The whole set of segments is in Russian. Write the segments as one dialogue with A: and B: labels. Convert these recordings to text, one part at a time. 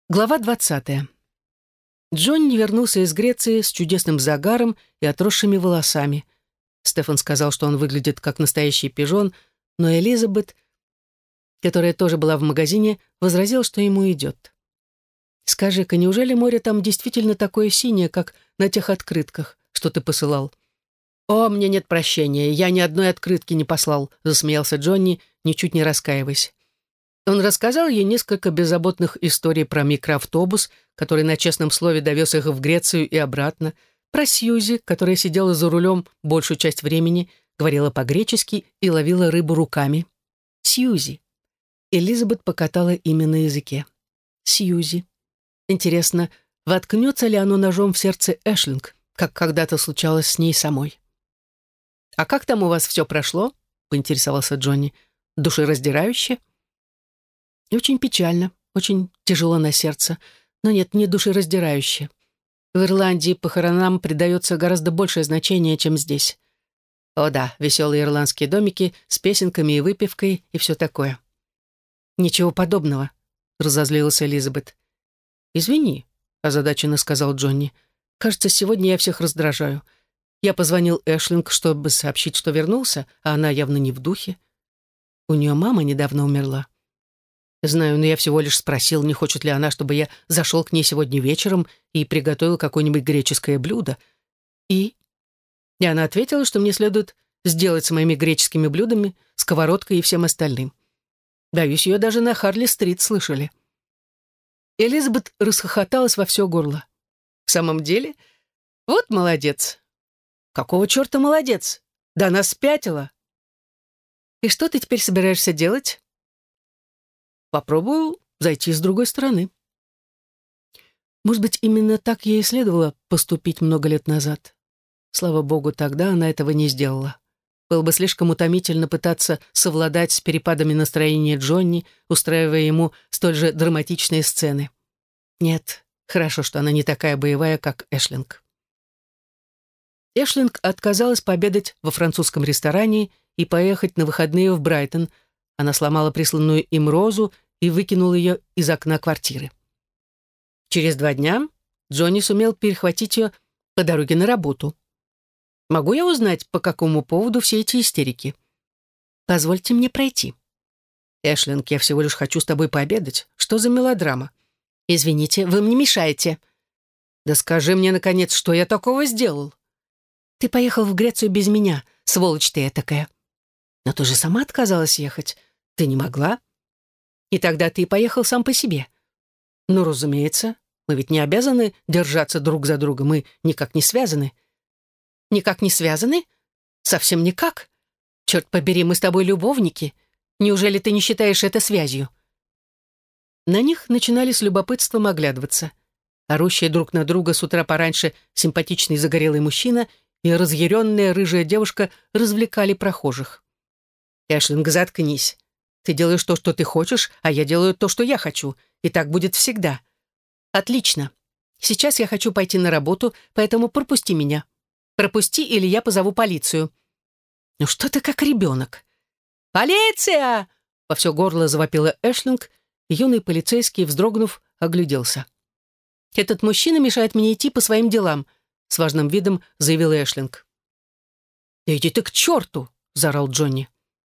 A: Глава 20. Джонни вернулся из Греции с чудесным загаром и отросшими волосами. Стефан сказал, что он выглядит как настоящий пижон, но Элизабет, которая тоже была в магазине, возразила, что ему идет. «Скажи-ка, неужели море там действительно такое синее, как на тех открытках, что ты посылал?» «О, мне нет прощения, я ни одной открытки не послал», — засмеялся Джонни, ничуть не раскаиваясь. Он рассказал ей несколько беззаботных историй про микроавтобус, который на честном слове довез их в Грецию и обратно, про Сьюзи, которая сидела за рулем большую часть времени, говорила по-гречески и ловила рыбу руками. Сьюзи. Элизабет покатала имя на языке. Сьюзи. Интересно, воткнется ли оно ножом в сердце Эшлинг, как когда-то случалось с ней самой? «А как там у вас все прошло?» — поинтересовался Джонни. «Душераздирающе?» И очень печально, очень тяжело на сердце, но нет, не душераздирающе. В Ирландии похоронам придается гораздо большее значение, чем здесь. О да, веселые ирландские домики с песенками и выпивкой и все такое. «Ничего подобного», — разозлилась Элизабет. «Извини», — озадаченно сказал Джонни. «Кажется, сегодня я всех раздражаю. Я позвонил Эшлинг, чтобы сообщить, что вернулся, а она явно не в духе. У нее мама недавно умерла. Знаю, но я всего лишь спросил, не хочет ли она, чтобы я зашел к ней сегодня вечером и приготовил какое-нибудь греческое блюдо. И она ответила, что мне следует сделать с моими греческими блюдами, сковородкой и всем остальным. Боюсь, ее даже на Харли-стрит слышали». Элизабет расхохоталась во все горло. «В самом деле? Вот молодец». «Какого черта молодец? Да она спятила». «И что ты теперь собираешься делать?» «Попробую зайти с другой стороны». Может быть, именно так ей и следовало поступить много лет назад. Слава богу, тогда она этого не сделала. Было бы слишком утомительно пытаться совладать с перепадами настроения Джонни, устраивая ему столь же драматичные сцены. Нет, хорошо, что она не такая боевая, как Эшлинг. Эшлинг отказалась пообедать во французском ресторане и поехать на выходные в Брайтон. Она сломала присланную им розу и выкинул ее из окна квартиры. Через 2 дня Джонни сумел перехватить ее по дороге на работу. «Могу я узнать, по какому поводу все эти истерики?» «Позвольте мне пройти». «Эшлинг, я всего лишь хочу с тобой пообедать. Что за мелодрама?» «Извините, вы мне мешаете». «Да скажи мне, наконец, что я такого сделал?» «Ты поехал в Грецию без меня, сволочь ты этакая». «Но ты же сама отказалась ехать. Ты не могла?» «И тогда ты поехал сам по себе». «Ну, разумеется. Мы ведь не обязаны держаться друг за друга. Мы никак не связаны». «Никак не связаны? Совсем никак? Черт побери, мы с тобой любовники. Неужели ты не считаешь это связью?» На них начинали с любопытством оглядываться. Орущие друг на друга с утра пораньше симпатичный загорелый мужчина и разъяренная рыжая девушка развлекали прохожих. «Эшлинг, заткнись. Ты делаешь то, что ты хочешь, а я делаю то, что я хочу. И так будет всегда». «Отлично. Сейчас я хочу пойти на работу, поэтому пропусти меня. Пропусти, или я позову полицию». «Ну что ты как ребенок?» «Полиция!» — во все горло завопила Эшлинг, и юный полицейский, вздрогнув, огляделся. «Этот мужчина мешает мне идти по своим делам», — с важным видом заявил Эшлинг. «Да иди ты к черту!» — заорал Джонни.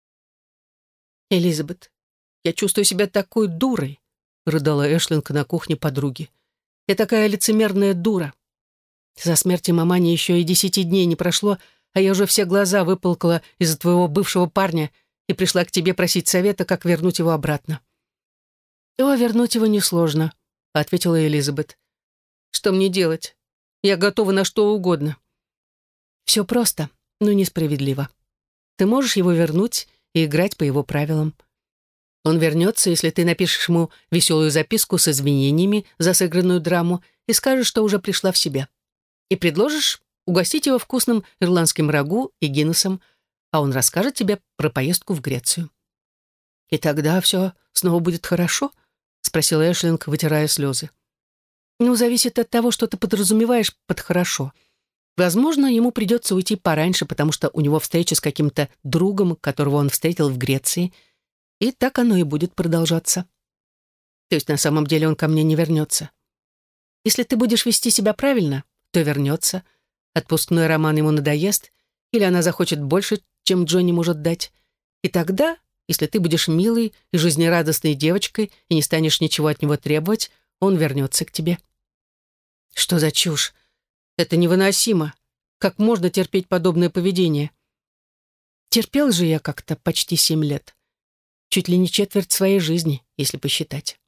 A: «Элизабет, я чувствую себя такой дурой», — рыдала Эшлинг на кухне подруги. «Я такая лицемерная дура. За смерти мамани еще и 10 дней не прошло, а я уже все глаза выплакала из-за твоего бывшего парня и пришла к тебе просить совета, как вернуть его обратно». «О, вернуть его несложно», — ответила Элизабет. «Что мне делать? Я готова на что угодно». «Все просто, но несправедливо. Ты можешь его вернуть и играть по его правилам. Он вернется, если ты напишешь ему веселую записку с извинениями за сыгранную драму и скажешь, что уже пришла в себя. И предложишь угостить его вкусным ирландским рагу и гиннесом, а он расскажет тебе про поездку в Грецию». «И тогда все снова будет хорошо?» — спросила Эшлинг, вытирая слезы. «Ну, зависит от того, что ты подразумеваешь под «хорошо». Возможно, ему придется уйти пораньше, потому что у него встреча с каким-то другом, которого он встретил в Греции, и так оно и будет продолжаться». То есть на самом деле он ко мне не вернется. Если ты будешь вести себя правильно, то вернется. Отпускной роман ему надоест, или она захочет больше, чем Джонни может дать. И тогда, если ты будешь милой и жизнерадостной девочкой и не станешь ничего от него требовать, он вернется к тебе. Что за чушь? Это невыносимо. Как можно терпеть подобное поведение? Терпел же я как-то почти 7 лет. Чуть ли не четверть своей жизни, если посчитать.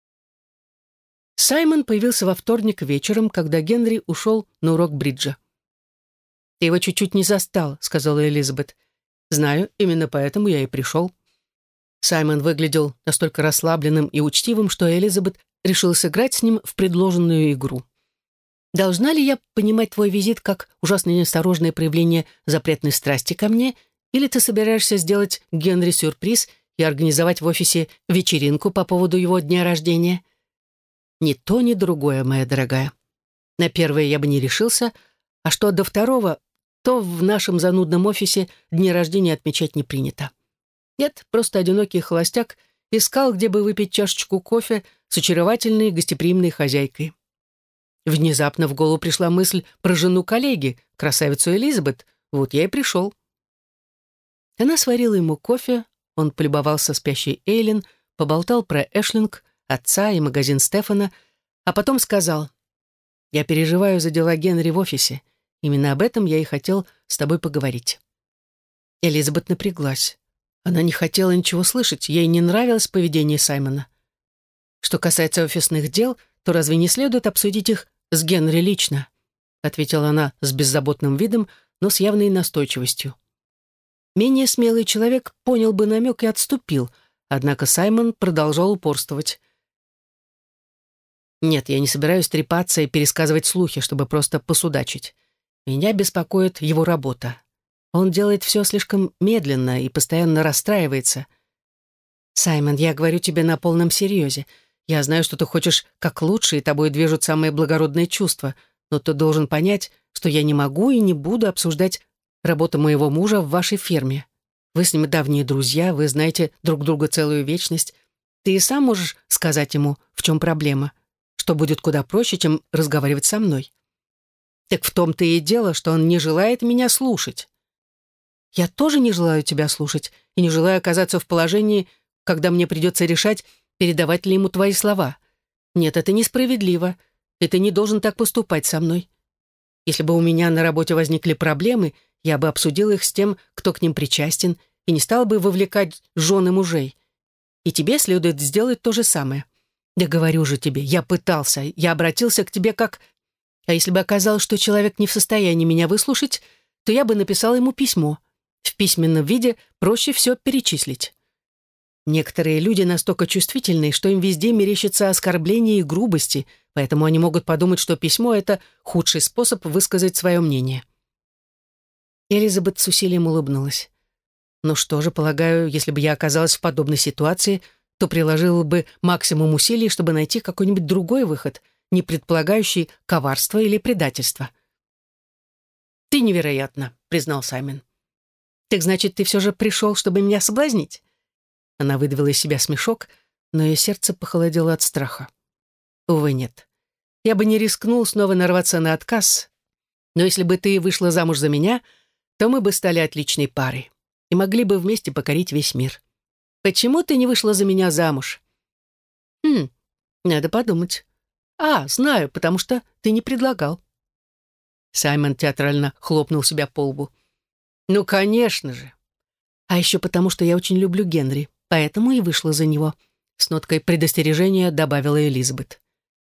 A: Саймон появился во вторник вечером, когда Генри ушел на урок бриджа. «Ты его чуть-чуть не застал», — сказала Элизабет. «Знаю, именно поэтому я и пришел». Саймон выглядел настолько расслабленным и учтивым, что Элизабет решила сыграть с ним в предложенную игру. «Должна ли я понимать твой визит как ужасно неосторожное проявление запретной страсти ко мне, или ты собираешься сделать Генри сюрприз и организовать в офисе вечеринку по поводу его дня рождения?» «Ни то, ни другое, моя дорогая. На первое я бы не решился, а что до второго, то в нашем занудном офисе дни рождения отмечать не принято. Нет, просто одинокий холостяк искал, где бы выпить чашечку кофе с очаровательной гостеприимной хозяйкой. Внезапно в голову пришла мысль про жену коллеги, красавицу Элизабет. Вот я и пришел». Она сварила ему кофе, он полюбовался спящей Эйлин, поболтал про Эшлинг, отца и магазин Стефана, а потом сказал: «Я переживаю за дела Генри в офисе. Именно об этом я и хотел с тобой поговорить». Элизабет напряглась. Она не хотела ничего слышать, ей не нравилось поведение Саймона. «Что касается офисных дел, то разве не следует обсудить их с Генри лично?» ответила она с беззаботным видом, но с явной настойчивостью. Менее смелый человек понял бы намек и отступил, однако Саймон продолжал упорствовать. «Нет, я не собираюсь трепаться и пересказывать слухи, чтобы просто посудачить. Меня беспокоит его работа. Он делает все слишком медленно и постоянно расстраивается. Саймон, я говорю тебе на полном серьезе. Я знаю, что ты хочешь как лучше, и тобой движут самые благородные чувства, но ты должен понять, что я не могу и не буду обсуждать работу моего мужа в вашей фирме. Вы с ним давние друзья, вы знаете друг друга целую вечность. Ты и сам можешь сказать ему, в чем проблема, что будет куда проще, чем разговаривать со мной. Так в том-то и дело, что он не желает меня слушать. Я тоже не желаю тебя слушать и не желаю оказаться в положении, когда мне придется решать, передавать ли ему твои слова. Нет, это несправедливо, и ты не должен так поступать со мной. Если бы у меня на работе возникли проблемы, я бы обсудил их с тем, кто к ним причастен, и не стал бы вовлекать жены мужей. И тебе следует сделать то же самое. Я говорю же тебе, я пытался, я обратился к тебе как... А если бы оказалось, что человек не в состоянии меня выслушать, то я бы написал ему письмо. В письменном виде проще все перечислить. Некоторые люди настолько чувствительны, что им везде мерещатся оскорбления и грубости, поэтому они могут подумать, что письмо — это худший способ высказать свое мнение. Элизабет с усилием улыбнулась. «Ну что же, полагаю, если бы я оказалась в подобной ситуации, то приложила бы максимум усилий, чтобы найти какой-нибудь другой выход, не предполагающий коварство или предательство». «Ты невероятна», — признал Саймон. «Так значит, ты все же пришел, чтобы меня соблазнить?» Она выдавила из себя смешок, но ее сердце похолодело от страха. «Увы, нет. Я бы не рискнул снова нарваться на отказ, но если бы ты вышла замуж за меня, то мы бы стали отличной парой и могли бы вместе покорить весь мир. Почему ты не вышла за меня замуж?» Надо подумать. Знаю, потому что ты не предлагал». Саймон театрально хлопнул себя по лбу. «Ну, конечно же. А еще потому, что я очень люблю Генри, поэтому и вышла за него», с ноткой предостережения добавила Элизабет.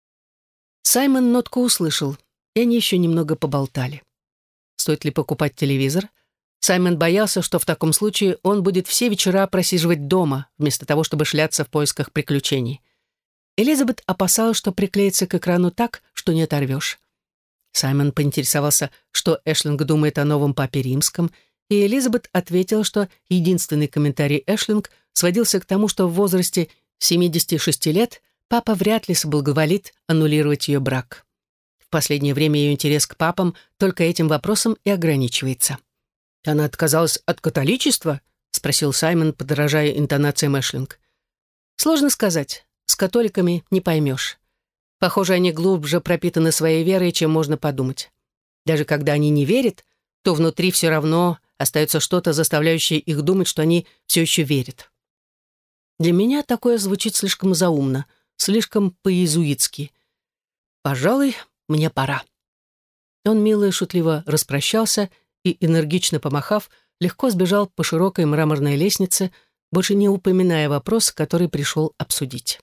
A: Саймон нотку услышал, и они еще немного поболтали. Стоит ли покупать телевизор? Саймон боялся, что в таком случае он будет все вечера просиживать дома, вместо того, чтобы шляться в поисках приключений. Элизабет опасалась, что приклеится к экрану так, что не оторвешь. Саймон поинтересовался, что Эшлинг думает о новом папе римском, и Элизабет ответила, что единственный комментарий Эшлинг сводился к тому, что в возрасте 76 лет папа вряд ли соблаговолит аннулировать ее брак. В последнее время ее интерес к папам только этим вопросом и ограничивается. «Она отказалась от католичества?» — спросил Саймон, подражая интонациям Эшлинг. «Сложно сказать. с католиками не поймешь. Похоже, они глубже пропитаны своей верой, чем можно подумать. Даже когда они не верят, то внутри все равно остается что-то, заставляющее их думать, что они все еще верят. Для меня такое звучит слишком заумно, слишком по-иезуитски. Пожалуй, мне пора. Он мило и шутливо распрощался и, энергично помахав, легко сбежал по широкой мраморной лестнице, больше не упоминая вопрос, который пришел обсудить.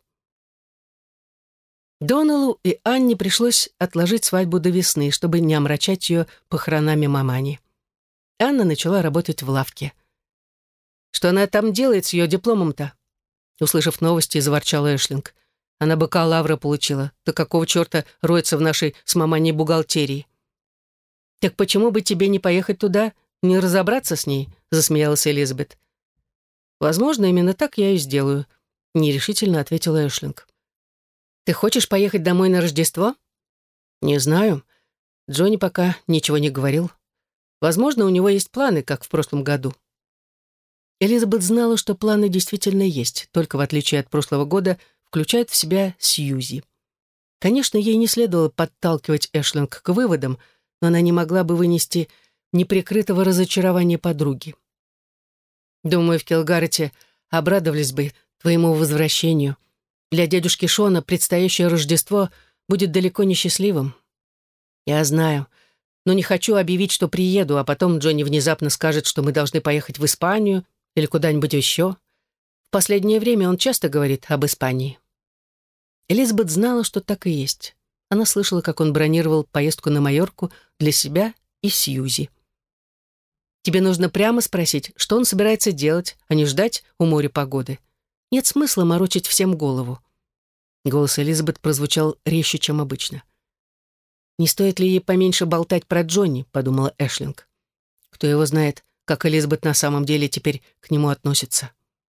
A: Доналу и Анне пришлось отложить свадьбу до весны, чтобы не омрачать ее похоронами мамани. Анна начала работать в лавке. «Что она там делает с ее дипломом-то?» Услышав новости, заворчала Эшлинг. «Она бакалавра получила. Да какого черта роется в нашей с маманей бухгалтерии?» «Так почему бы тебе не поехать туда, не разобраться с ней?» Засмеялась Элизабет. «Возможно, именно так я и сделаю», нерешительно ответила Эшлинг. «Ты хочешь поехать домой на Рождество?» «Не знаю. Джонни пока ничего не говорил. Возможно, у него есть планы, как в прошлом году». Элизабет знала, что планы действительно есть, только в отличие от прошлого года включают в себя Сьюзи. Конечно, ей не следовало подталкивать Эшлинг к выводам, но она не могла бы вынести неприкрытого разочарования подруги. «Думаю, в Келгарете обрадовались бы твоему возвращению. Для дядюшки Шона предстоящее Рождество будет далеко не счастливым. Я знаю, но не хочу объявить, что приеду, а потом Джонни внезапно скажет, что мы должны поехать в Испанию или куда-нибудь еще. В последнее время он часто говорит об Испании». Элизабет знала, что так и есть. Она слышала, как он бронировал поездку на Майорку для себя и Сьюзи. «Тебе нужно прямо спросить, что он собирается делать, а не ждать у моря погоды. Нет смысла морочить всем голову». Голос Элизабет прозвучал резче, чем обычно. «Не стоит ли ей поменьше болтать про Джонни?» — подумала Эшлинг. Кто его знает, как Элизабет на самом деле теперь к нему относится.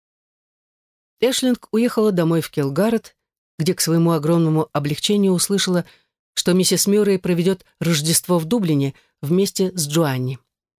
A: Эшлинг уехала домой в Келгарет, где к своему огромному облегчению услышала, что миссис Мюррей проведет Рождество в Дублине вместе с Джоанни.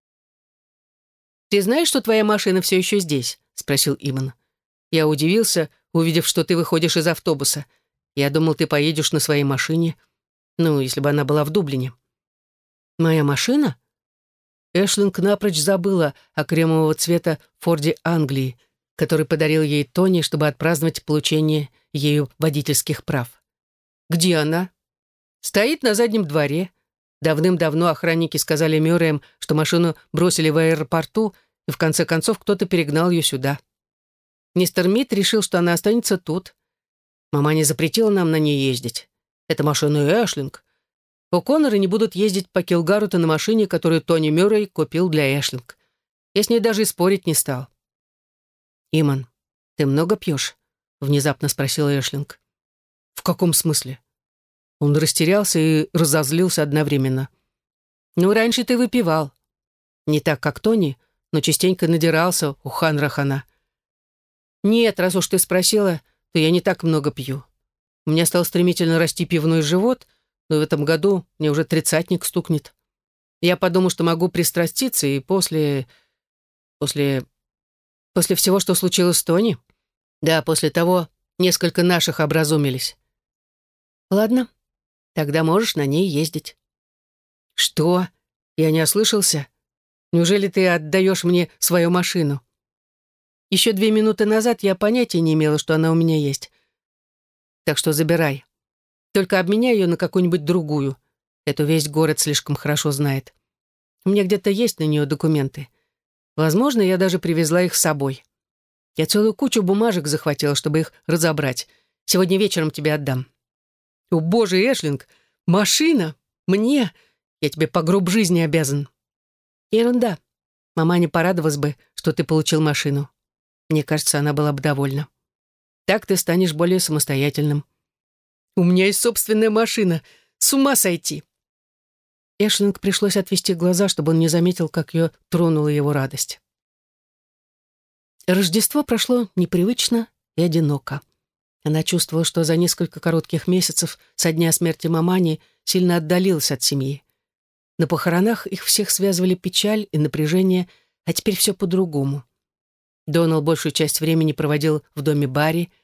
A: «Ты знаешь, что твоя машина все еще здесь?» — спросил Иман. «Я удивился, увидев, что ты выходишь из автобуса. Я думал, ты поедешь на своей машине. Ну, если бы она была в Дублине». «Моя машина?» Эшлинг напрочь забыла о кремового цвета Форде Англии, который подарил ей Тони, чтобы отпраздновать получение ею водительских прав. «Где она?» «Стоит на заднем дворе. Давным-давно охранники сказали Мюрреям, что машину бросили в аэропорту, и в конце концов кто-то перегнал ее сюда. Мистер Мид решил, что она останется тут. Мама не запретила нам на ней ездить. Это машина Эшлинг. О'Конноры не будут ездить по Келгаруту на машине, которую Тони Мюррей купил для Эшлинг. Я с ней даже и спорить не стал». «Иман, ты много пьешь?» — внезапно спросила Эшлинг. «В каком смысле?» Он растерялся и разозлился одновременно. «Ну, раньше ты выпивал. Не так, как Тони, но частенько надирался у Ханрахана». «Нет, раз уж ты спросила, то я не так много пью. У меня стал стремительно расти пивной живот, но в этом году мне уже 30-ник стукнет. Я подумал, что могу пристраститься, и после всего, что случилось с Тони? Да, после того несколько наших образумились. Ладно, тогда можешь на ней ездить». «Что? Я не ослышался? Неужели ты отдаешь мне свою машину?» «Еще 2 минуты назад я понятия не имела, что она у меня есть. Так что забирай. Только обменяй ее на какую-нибудь другую. Эту весь город слишком хорошо знает. У меня где-то есть на нее документы. Возможно, я даже привезла их с собой. Я целую кучу бумажек захватила, чтобы их разобрать. Сегодня вечером тебе отдам». «О, боже, Эшлинг, машина? Мне? Я тебе по гроб жизни обязан». «Ерунда. Мама не порадовалась бы, что ты получил машину. Мне кажется, она была бы довольна. Так ты станешь более самостоятельным». «У меня есть собственная машина. С ума сойти!» Эшлинг пришлось отвести глаза, чтобы он не заметил, как ее тронула его радость. Рождество прошло непривычно и одиноко. Она чувствовала, что за несколько коротких месяцев со дня смерти мамани сильно отдалилась от семьи. На похоронах их всех связывали печаль и напряжение, а теперь все по-другому. Донал большую часть времени проводил в доме Барри.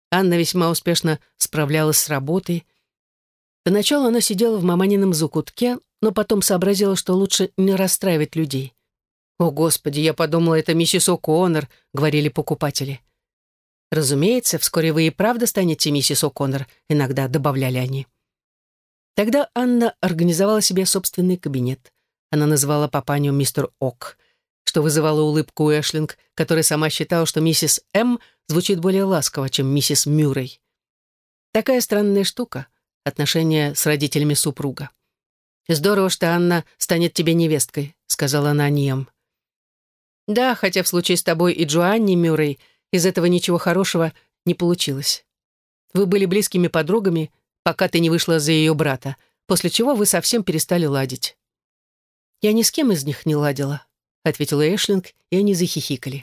A: Анна весьма успешно справлялась с работой. Поначалу она сидела в маманином закутке, но потом сообразила, что лучше не расстраивать людей. «О, Господи, я подумала, это миссис О'Коннор», — говорили покупатели. «Разумеется, вскоре вы и правда станете миссис О'Коннор», — иногда добавляли они. Тогда Анна организовала себе собственный кабинет. Она называла папаню мистер Ок, что вызывало улыбку у Эшлинг, которая сама считала, что миссис М звучит более ласково, чем миссис Мюррей. Такая странная штука — отношения с родителями супруга. «Здорово, что Анна станет тебе невесткой», — сказала она Ниам. «Да, хотя в случае с тобой и Джоанни Мюррей из этого ничего хорошего не получилось. Вы были близкими подругами, пока ты не вышла за ее брата, после чего вы совсем перестали ладить». «Я ни с кем из них не ладила», — ответила Эшлинг, и они захихикали.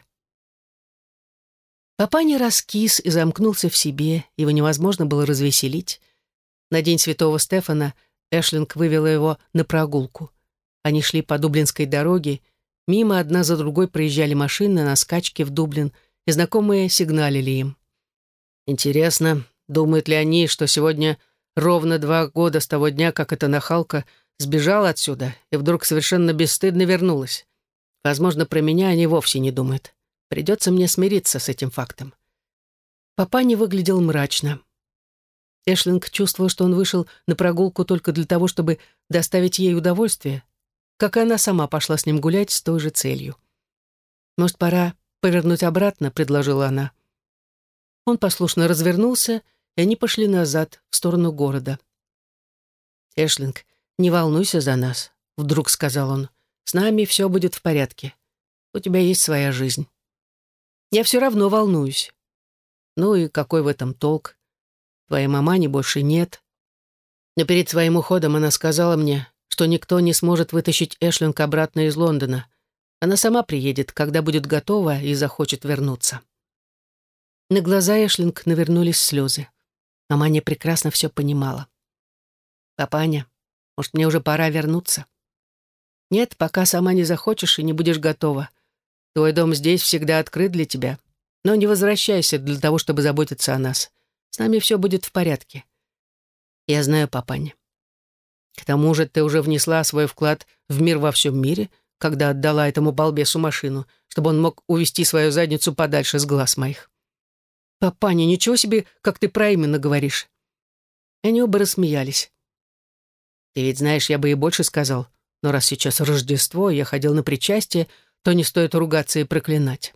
A: Папаня раскис и замкнулся в себе, его невозможно было развеселить. На день святого Стефана Эшлинг вывела его на прогулку. Они шли по Дублинской дороге, мимо одна за другой проезжали машины на скачке в Дублин, и знакомые сигналили им. «Интересно, думают ли они, что сегодня ровно 2 года с того дня, как эта нахалка сбежала отсюда и вдруг совершенно бесстыдно вернулась? Возможно, про меня они вовсе не думают. Придется мне смириться с этим фактом». Папаня выглядел мрачно. Эшлинг чувствовал, что он вышел на прогулку только для того, чтобы доставить ей удовольствие, как и она сама пошла с ним гулять с той же целью. «Может, пора повернуть обратно?» — предложила она. Он послушно развернулся, и они пошли назад, в сторону города. «Эшлинг, не волнуйся за нас», — вдруг сказал он. «С нами все будет в порядке. У тебя есть своя жизнь». «Я все равно волнуюсь». «Ну и какой в этом толк? Твоей мамани больше нет». Но перед своим уходом она сказала мне, что никто не сможет вытащить Эшлинг обратно из Лондона. Она сама приедет, когда будет готова и захочет вернуться. На глаза Эшлинг навернулись слезы. Маманя прекрасно все понимала. «Папаня, может, мне уже пора вернуться?» «Нет, пока сама не захочешь и не будешь готова. Твой дом здесь всегда открыт для тебя. Но не возвращайся для того, чтобы заботиться о нас. С нами все будет в порядке». «Я знаю, папаня. К тому же ты уже внесла свой вклад в мир во всем мире, когда отдала этому балбесу машину, чтобы он мог увести свою задницу подальше с глаз моих». «Папаня, ничего себе, как ты про именно говоришь». Они оба рассмеялись. «Ты ведь знаешь, я бы и больше сказал, но раз сейчас Рождество, и я ходил на причастие, то не стоит ругаться и проклинать».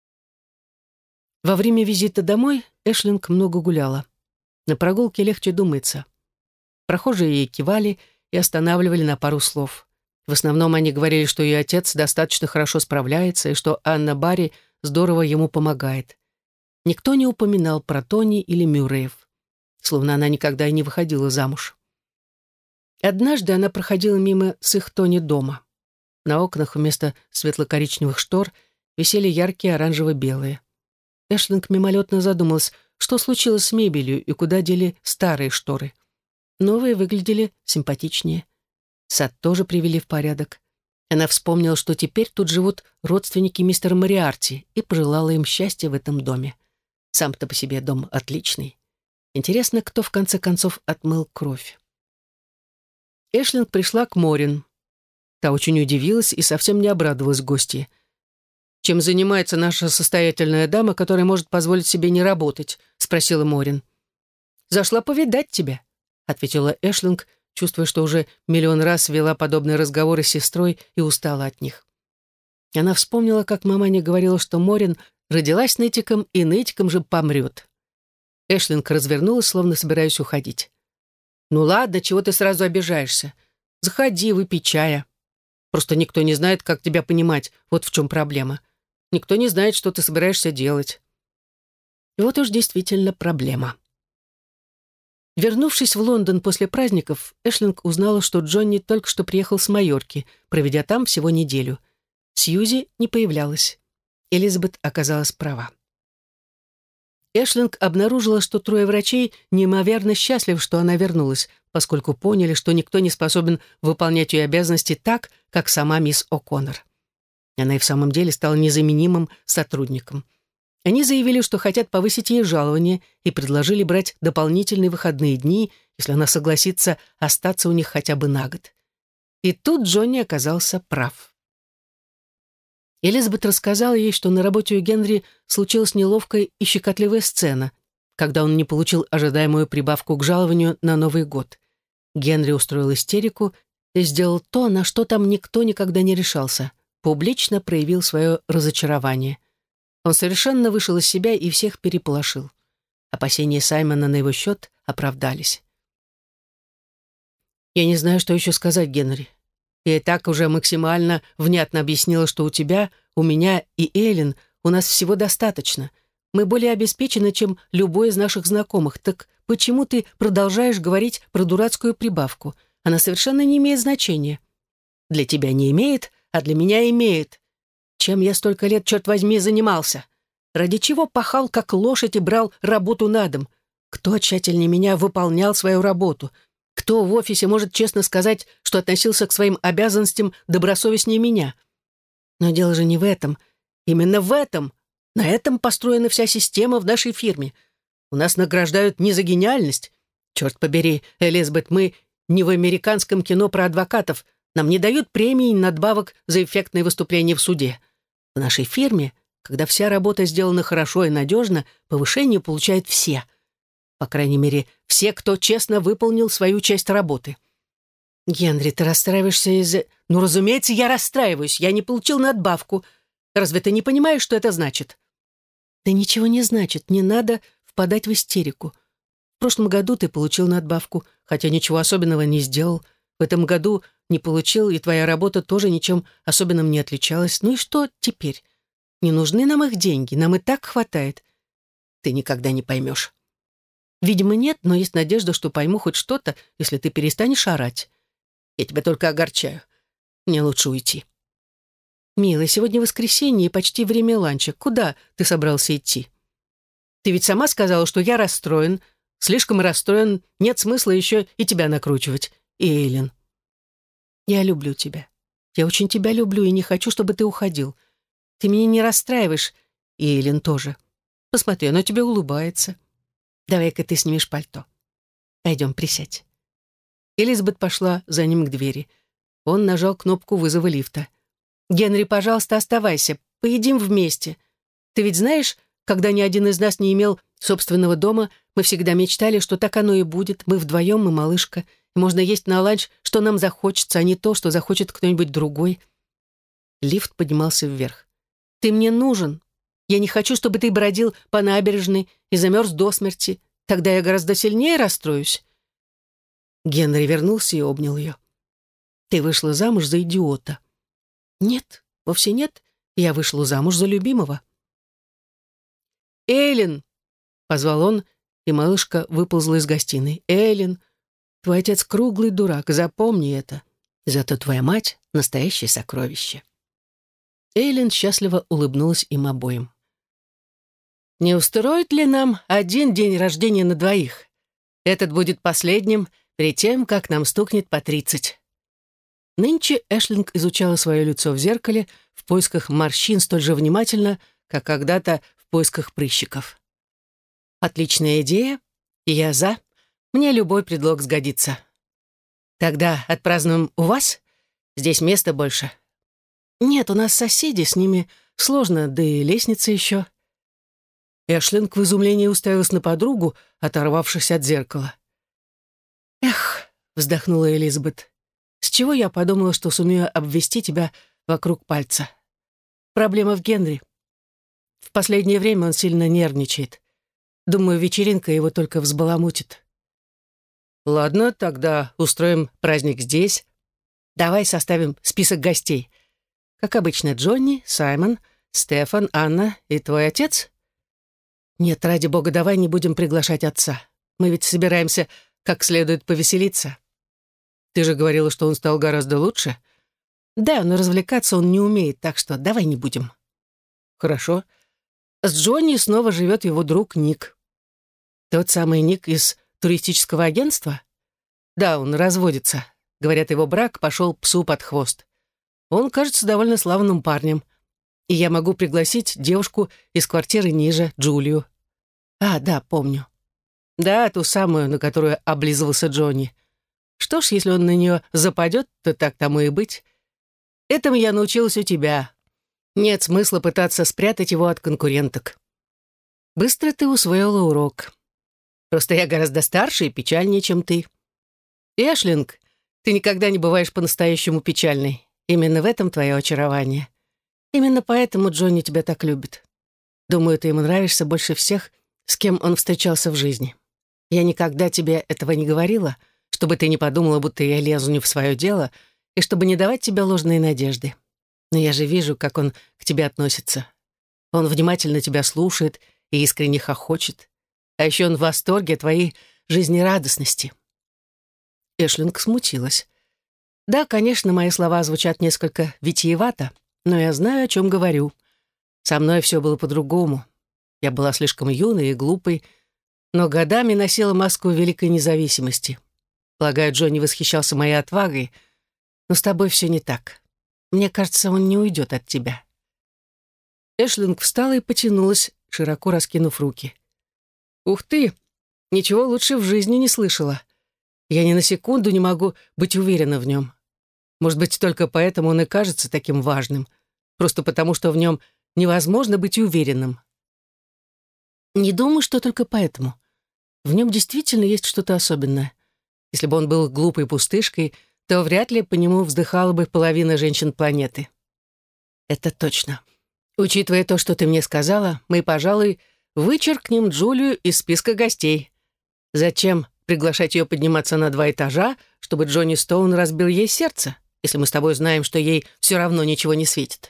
A: Во время визита домой Эшлинг много гуляла. На прогулке легче думается. Прохожие ей кивали и останавливали на пару слов. В основном они говорили, что ее отец достаточно хорошо справляется и что Анна Барри здорово ему помогает. Никто не упоминал про Тони или Мюрреев, словно она никогда и не выходила замуж. Однажды она проходила мимо с их Тони дома. На окнах вместо светло-коричневых штор висели яркие оранжево-белые. Эшлинг мимолетно задумалась, что случилось с мебелью и куда дели старые шторы. Новые выглядели симпатичнее. Сад тоже привели в порядок. Она вспомнила, что теперь тут живут родственники мистера Мориарти, и пожелала им счастья в этом доме. Сам-то по себе дом отличный. Интересно, кто в конце концов отмыл кровь. Эшлинг пришла к Морин. Та очень удивилась и совсем не обрадовалась гостье. «Чем занимается наша состоятельная дама, которая может позволить себе не работать?» — спросила Морин. «Зашла повидать тебя», — ответила Эшлинг, чувствуя, что уже миллион раз вела подобные разговоры с сестрой и устала от них. Она вспомнила, как маманя говорила, что Морин родилась нытиком и нытиком же помрет. Эшлинг развернулась, словно собираясь уходить. «Ну ладно, чего ты сразу обижаешься? Заходи, выпей чая. Просто никто не знает, как тебя понимать, вот в чем проблема. Никто не знает, что ты собираешься делать». И вот уж действительно проблема. Вернувшись в Лондон после праздников, Эшлинг узнала, что Джонни только что приехал с Майорки, проведя там всего неделю. Сьюзи не появлялась. Элизабет оказалась права. Эшлинг обнаружила, что 3 врачей неимоверно счастливы, что она вернулась, поскольку поняли, что никто не способен выполнять ее обязанности так, как сама мисс О'Коннор. Она и в самом деле стала незаменимым сотрудником. Они заявили, что хотят повысить ей жалование и предложили брать дополнительные выходные дни, если она согласится остаться у них хотя бы на год. И тут Джонни оказался прав. Элизабет рассказала ей, что на работе у Генри случилась неловкая и щекотливая сцена, когда он не получил ожидаемую прибавку к жалованию на Новый год. Генри устроил истерику и сделал то, на что там никто никогда не решался. Публично проявил свое разочарование. Он совершенно вышел из себя и всех переполошил. Опасения Саймона на его счет оправдались. «Я не знаю, что еще сказать, Генри. Я и так уже максимально внятно объяснила, что у тебя, у меня и Эллен у нас всего достаточно. Мы более обеспечены, чем любой из наших знакомых. Так почему ты продолжаешь говорить про дурацкую прибавку? Она совершенно не имеет значения. Для тебя не имеет, а для меня имеет. Чем я столько лет, черт возьми, занимался? Ради чего пахал, как лошадь, и брал работу на дом? Кто тщательнее меня выполнял свою работу? Кто в офисе может честно сказать, что относился к своим обязанностям добросовестнее меня? Но дело же не в этом. Именно в этом. На этом построена вся система в нашей фирме. У нас награждают не за гениальность. Черт побери, Элизабет, мы не в американском кино про адвокатов. Нам не дают премий и надбавок за эффектные выступления в суде. В нашей фирме, когда вся работа сделана хорошо и надежно, повышение получают все. По крайней мере, все, кто честно выполнил свою часть работы. Генри, ты расстраиваешься из-за... Ну, разумеется, я расстраиваюсь. Я не получил надбавку. Разве ты не понимаешь, что это значит? Да ничего не значит. Не надо впадать в истерику. В прошлом году ты получил надбавку, хотя ничего особенного не сделал. В этом году не получил, и твоя работа тоже ничем особенным не отличалась. Ну и что теперь? Не нужны нам их деньги, нам и так хватает. Ты никогда не поймешь. Видимо, нет, но есть надежда, что пойму хоть что-то, если ты перестанешь орать. Я тебя только огорчаю. Мне лучше уйти. Милая, сегодня воскресенье и почти время ланча. Куда ты собрался идти? Ты ведь сама сказала, что я расстроен, слишком расстроен, нет смысла еще и тебя накручивать. И Эйлин. Я люблю тебя. Я очень тебя люблю и не хочу, чтобы ты уходил. Ты меня не расстраиваешь, и Эйлин тоже. Посмотри, она тебе улыбается. Давай-ка ты снимешь пальто. Пойдем, присядь. Элизабет пошла за ним к двери. Он нажал кнопку вызова лифта. «Генри, пожалуйста, оставайся. Поедим вместе. Ты ведь знаешь, когда ни один из нас не имел собственного дома, мы всегда мечтали, что так оно и будет. Мы вдвоем и малышка. И можно есть на ланч, что нам захочется, а не то, что захочет кто-нибудь другой». Лифт поднимался вверх. «Ты мне нужен. Я не хочу, чтобы ты бродил по набережной и замерз до смерти. Тогда я гораздо сильнее расстроюсь». Генри вернулся и обнял ее. «Ты вышла замуж за идиота». «Нет, вовсе нет. Я вышла замуж за любимого». «Эйлин!» — позвал он, и малышка выползла из гостиной. «Эйлин, твой отец круглый дурак, запомни это. Зато твоя мать — настоящее сокровище». Эйлин счастливо улыбнулась им обоим. «Не устроит ли нам один день рождения на двоих? Этот будет последним, перед тем, как нам стукнет по 30. Нынче Эшлинг изучала свое лицо в зеркале в поисках морщин столь же внимательно, как когда-то в поисках прыщиков. «Отличная идея, и я за. Мне любой предлог сгодится. Тогда отпразднуем у вас? Здесь места больше». «Нет, у нас соседи, с ними сложно, да и лестница еще». Эшлинг в изумлении уставилась на подругу, оторвавшись от зеркала. «Эх», — вздохнула Элизабет, — «с чего я подумала, что сумею обвести тебя вокруг пальца? Проблема в Генри. В последнее время он сильно нервничает. Думаю, вечеринка его только взбаламутит». «Ладно, тогда устроим праздник здесь. Давай составим список гостей. Как обычно, Джонни, Саймон, Стефан, Анна и твой отец?» «Нет, ради бога, давай не будем приглашать отца. Мы ведь собираемся как следует повеселиться». «Ты же говорила, что он стал гораздо лучше». «Да, но развлекаться он не умеет, так что давай не будем». «Хорошо. С Джонни снова живет его друг Ник». «Тот самый Ник из туристического агентства?» «Да, он разводится. Говорят, его брак пошел псу под хвост. Он кажется довольно славным парнем. И я могу пригласить девушку из квартиры ниже, Джулию. А, да, помню. Да, ту самую, на которую облизывался Джонни. Что ж, если он на нее западет, то так тому и быть. Этому я научилась у тебя. Нет смысла пытаться спрятать его от конкуренток. Быстро ты усвоила урок. Просто я гораздо старше и печальнее, чем ты. Эшлинг, ты никогда не бываешь по-настоящему печальной. Именно в этом твое очарование. Именно поэтому Джонни тебя так любит. Думаю, ты ему нравишься больше всех, с кем он встречался в жизни. Я никогда тебе этого не говорила, чтобы ты не подумала, будто я лезу не в свое дело, и чтобы не давать тебе ложные надежды. Но я же вижу, как он к тебе относится. Он внимательно тебя слушает и искренне хохочет. А еще он в восторге от твоей жизнерадостности. Эшлинг смутилась. Да, конечно, мои слова звучат несколько витиевато, но я знаю, о чем говорю. Со мной все было по-другому. Я была слишком юной и глупой, но годами носила маску великой независимости. Полагаю, Джонни восхищался моей отвагой, но с тобой все не так. Мне кажется, он не уйдет от тебя». Эшлинг встала и потянулась, широко раскинув руки. «Ух ты! Ничего лучше в жизни не слышала. Я ни на секунду не могу быть уверена в нем. Может быть, только поэтому он и кажется таким важным. Просто потому, что в нем невозможно быть уверенным. Не думаю, что только поэтому. В нем действительно есть что-то особенное. Если бы он был глупой пустышкой, то вряд ли по нему вздыхала бы половина женщин планеты. Это точно. Учитывая то, что ты мне сказала, мы, пожалуй, вычеркнем Джулию из списка гостей. Зачем приглашать ее подниматься на 2 этажа, чтобы Джонни Стоун разбил ей сердце, если мы с тобой знаем, что ей все равно ничего не светит?»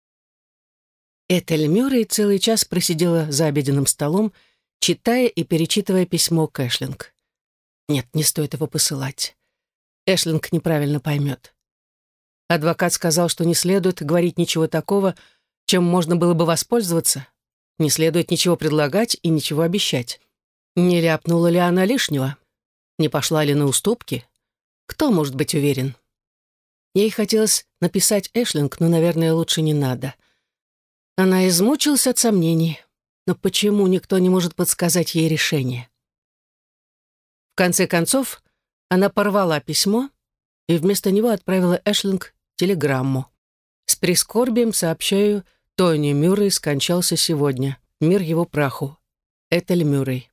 A: Этель Мюррей целый час просидела за обеденным столом, читая и перечитывая письмо к Эшлинг. Нет, не стоит его посылать. Эшлинг неправильно поймет. Адвокат сказал, что не следует говорить ничего такого, чем можно было бы воспользоваться. Не следует ничего предлагать и ничего обещать. Не ляпнула ли она лишнего? Не пошла ли на уступки? Кто может быть уверен? Ей хотелось написать Эшлинг, но, наверное, лучше не надо. Она измучилась от сомнений. Но почему никто не может подсказать ей решение? В конце концов, она порвала письмо и вместо него отправила Эшлинг телеграмму. «С прискорбием сообщаю, Тони Мюррей скончался сегодня. Мир его праху. Этель Мюррей».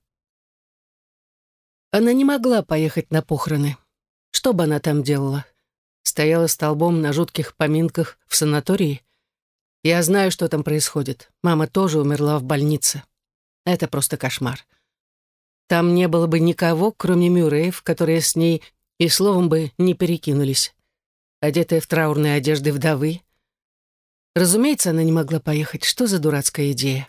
A: Она не могла поехать на похороны. Что бы она там делала? Стояла столбом на жутких поминках в санатории? Я знаю, что там происходит. Мама тоже умерла в больнице. Это просто кошмар. Там не было бы никого, кроме Мюрреев, которые с ней и словом бы не перекинулись. Одетая в траурные одежды вдовы. Разумеется, она не могла поехать. Что за дурацкая идея?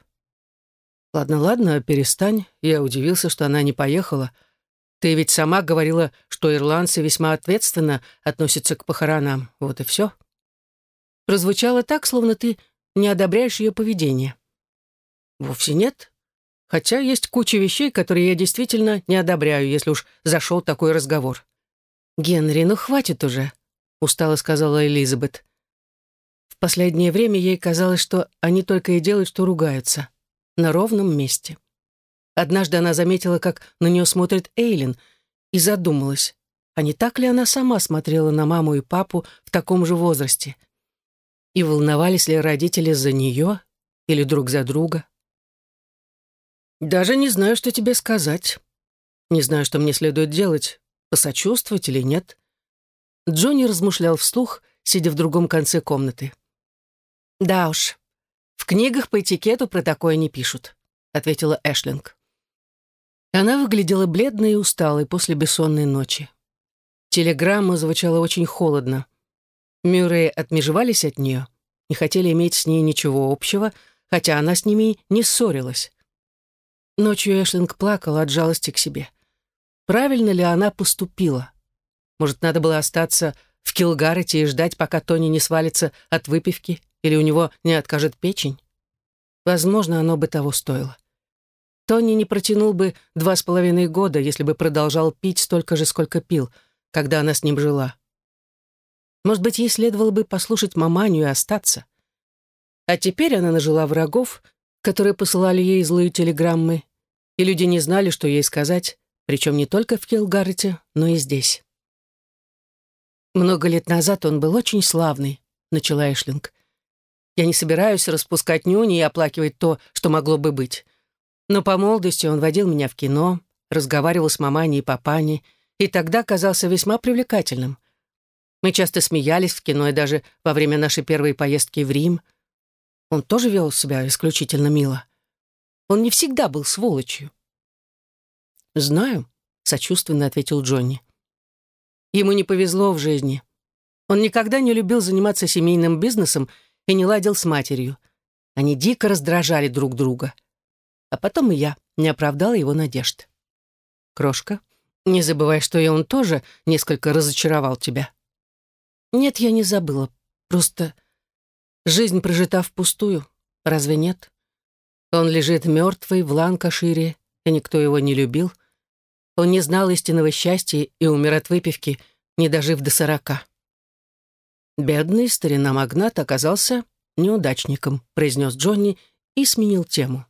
A: Ладно, перестань. Я удивился, что она не поехала. Ты ведь сама говорила, что ирландцы весьма ответственно относятся к похоронам. Вот и все. Прозвучало так, словно ты не одобряешь ее поведение. Вовсе нет. Хотя есть куча вещей, которые я действительно не одобряю, если уж зашел такой разговор. «Генри, ну хватит уже», — устало сказала Элизабет. В последнее время ей казалось, что они только и делают, что ругаются. На ровном месте. Однажды она заметила, как на нее смотрит Эйлин, и задумалась, а не так ли она сама смотрела на маму и папу в таком же возрасте? И волновались ли родители за нее или друг за друга? «Даже не знаю, что тебе сказать. Не знаю, что мне следует делать, посочувствовать или нет». Джонни размышлял вслух, сидя в другом конце комнаты. «Да уж, в книгах по этикету про такое не пишут», — ответила Эшлинг. Она выглядела бледной и усталой после бессонной ночи. Телеграмма звучала очень холодно. Мюрреи отмежевались от нее, не хотели иметь с ней ничего общего, хотя она с ними не ссорилась. Ночью Эшлинг плакала от жалости к себе. Правильно ли она поступила? Может, надо было остаться в Килгарете и ждать, пока Тони не свалится от выпивки или у него не откажет печень? Возможно, оно бы того стоило. Тони не протянул бы 2,5 года, если бы продолжал пить столько же, сколько пил, когда она с ним жила. Может быть, ей следовало бы послушать маманю и остаться. А теперь она нажила врагов, которые посылали ей злые телеграммы, и люди не знали, что ей сказать, причем не только в Килгарете, но и здесь. «Много лет назад он был очень славный», — начала Эшлинг. «Я не собираюсь распускать нюни и оплакивать то, что могло бы быть. Но по молодости он водил меня в кино, разговаривал с маманей и папаней, и тогда казался весьма привлекательным. Мы часто смеялись в кино и даже во время нашей первой поездки в Рим. Он тоже вел себя исключительно мило. Он не всегда был сволочью». «Знаю», — сочувственно ответил Джонни. «Ему не повезло в жизни. Он никогда не любил заниматься семейным бизнесом и не ладил с матерью. Они дико раздражали друг друга. А потом и я не оправдала его надежд. Крошка, не забывай, что и он тоже несколько разочаровал тебя». «Нет, я не забыла. Просто жизнь прожита впустую. Разве нет? Он лежит мертвый в Ланкашире, и никто его не любил. Он не знал истинного счастья и умер от выпивки, не дожив до 40. «Бедный старина-магнат оказался неудачником», произнес Джонни и сменил тему.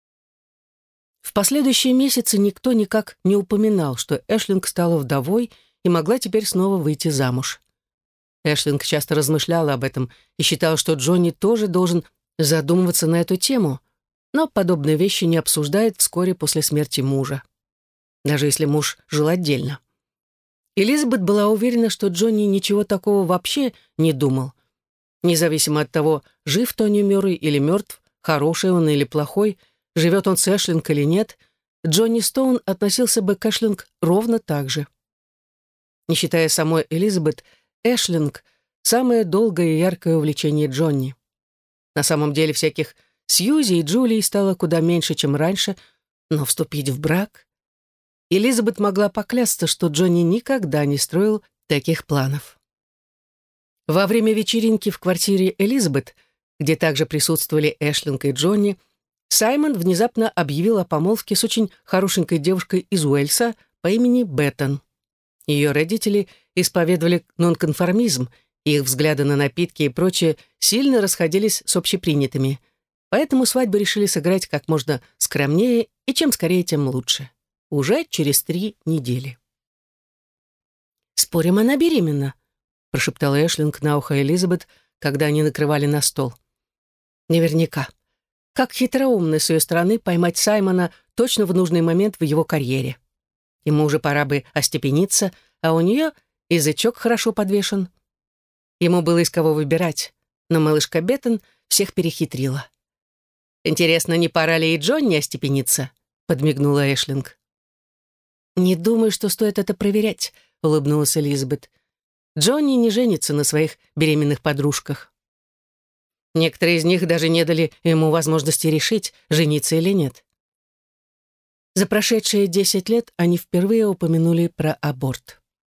A: В последующие месяцы никто никак не упоминал, что Эшлинг стала вдовой и могла теперь снова выйти замуж. Эшлинг часто размышляла об этом и считала, что Джонни тоже должен задумываться на эту тему, но подобные вещи не обсуждает вскоре после смерти мужа, даже если муж жил отдельно. Элизабет была уверена, что Джонни ничего такого вообще не думал. Независимо от того, жив Тони Мюррей или мертв, хороший он или плохой, живет он с Эшлинг или нет, Джонни Стоун относился бы к Эшлинг ровно так же. Не считая самой Элизабет, Эшлинг — самое долгое и яркое увлечение Джонни. На самом деле всяких Сьюзи и Джулии стало куда меньше, чем раньше, но вступить в брак... Элизабет могла поклясться, что Джонни никогда не строил таких планов. Во время вечеринки в квартире Элизабет, где также присутствовали Эшлинг и Джонни, Саймон внезапно объявил о помолвке с очень хорошенькой девушкой из Уэльса по имени Беттон. Ее родители исповедовали нонконформизм, и их взгляды на напитки и прочее сильно расходились с общепринятыми, поэтому свадьбу решили сыграть как можно скромнее, и чем скорее, тем лучше. Уже через 3 недели. «Спорим, она беременна», — прошептала Эшлинг на ухо Элизабет, когда они накрывали на стол. «Наверняка. Как хитроумно с ее стороны поймать Саймона точно в нужный момент в его карьере. Ему уже пора бы остепениться, а у нее язычок хорошо подвешен. Ему было из кого выбирать, но малышка Беттон всех перехитрила». «Интересно, не пора ли и Джонни остепениться?» — подмигнула Эшлинг. «Не думаю, что стоит это проверять», — улыбнулась Элизабет. «Джонни не женится на своих беременных подружках. Некоторые из них даже не дали ему возможности решить, жениться или нет». За прошедшие 10 лет они впервые упомянули про аборт.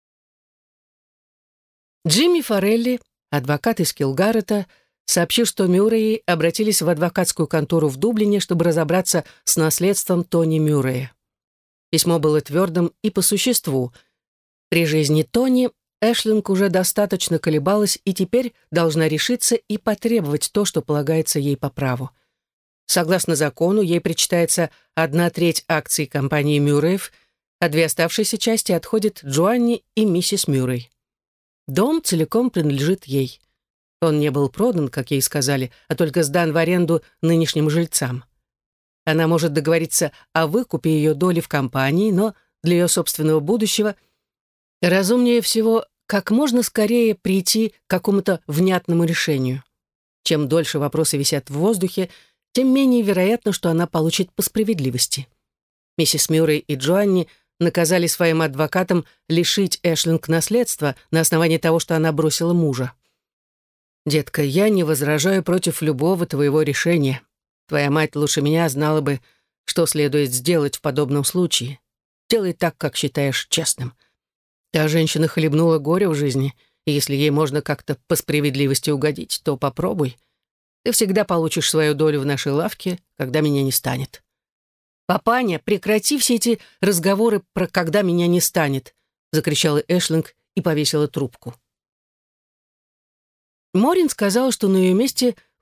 A: Джимми Форелли, адвокат из Килгарета, сообщил, что Мюрреи обратились в адвокатскую контору в Дублине, чтобы разобраться с наследством Тони Мюррея. Письмо было твердым и по существу. При жизни Тони Эшлинг уже достаточно колебалась и теперь должна решиться и потребовать то, что полагается ей по праву. Согласно закону, ей причитается 1/3 акций компании Мюрреев, а 2 оставшиеся части отходят Джоанне и миссис Мюррей. Дом целиком принадлежит ей. Он не был продан, как ей сказали, а только сдан в аренду нынешним жильцам. Она может договориться о выкупе ее доли в компании, но для ее собственного будущего разумнее всего как можно скорее прийти к какому-то внятному решению. Чем дольше вопросы висят в воздухе, тем менее вероятно, что она получит по справедливости. Миссис Мюррей и Джоанни наказали своим адвокатам лишить Эшлинг наследства на основании того, что она бросила мужа. «Детка, я не возражаю против любого твоего решения. Твоя мать лучше меня знала бы, что следует сделать в подобном случае. Делай так, как считаешь честным. Та женщина хлебнула горе в жизни, и если ей можно как-то по справедливости угодить, то попробуй. Ты всегда получишь свою долю в нашей лавке, когда меня не станет». «Папаня, прекрати все эти разговоры про «когда меня не станет», закричала Эшлинг и повесила трубку. Морин сказала, что на ее месте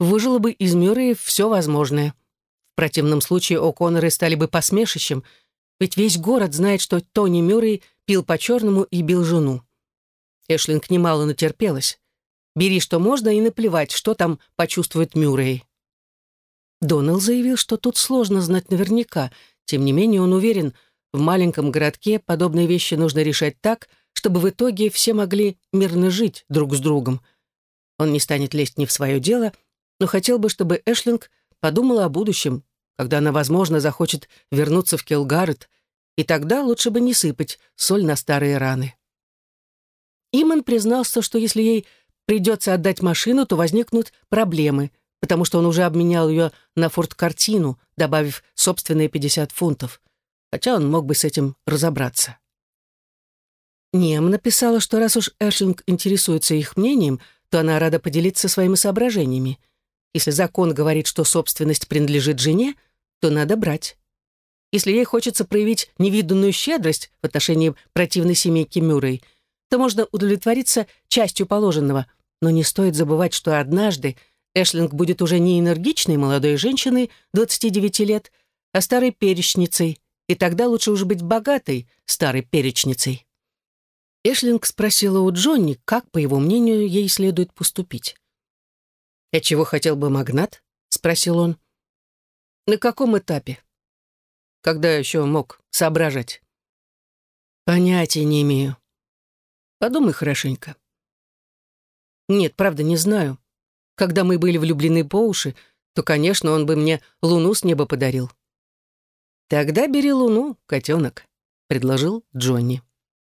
A: выжила бы из Мюррея все возможное. В противном случае О'Конноры стали бы посмешищем, ведь весь город знает, что Тони Мюррей пил по-черному и бил жену. Эшлинг немало натерпелась. Бери, что можно, и наплевать, что там почувствует Мюррей. Доннелл заявил, что тут сложно знать наверняка. Тем не менее, он уверен, в маленьком городке подобные вещи нужно решать так, чтобы в итоге все могли мирно жить друг с другом. Он не станет лезть не в свое дело, но хотел бы, чтобы Эшлинг подумала о будущем, когда она, возможно, захочет вернуться в Келгарет, и тогда лучше бы не сыпать соль на старые раны. Иман признался, что если ей придется отдать машину, то возникнут проблемы, потому что он уже обменял ее на форт-картину, добавив собственные 50 фунтов, хотя он мог бы с этим разобраться. Ниам написала, что раз уж Эшлинг интересуется их мнением, то она рада поделиться своими соображениями. Если закон говорит, что собственность принадлежит жене, то надо брать. Если ей хочется проявить невиданную щедрость в отношении противной семейки Мюррей, то можно удовлетвориться частью положенного, но не стоит забывать, что однажды Эшлинг будет уже не энергичной молодой женщиной 29 лет, а старой перечницей, и тогда лучше уже быть богатой старой перечницей. Эшлинг спросила у Джонни, как, по его мнению, ей следует поступить. «А чего хотел бы магнат?» — спросил он. «На каком этапе? Когда еще мог соображать?» «Понятия не имею. Подумай хорошенько». «Нет, правда, не знаю. Когда мы были влюблены по уши, то, конечно, он бы мне луну с неба подарил». «Тогда бери луну, котенок», — предложил Джонни.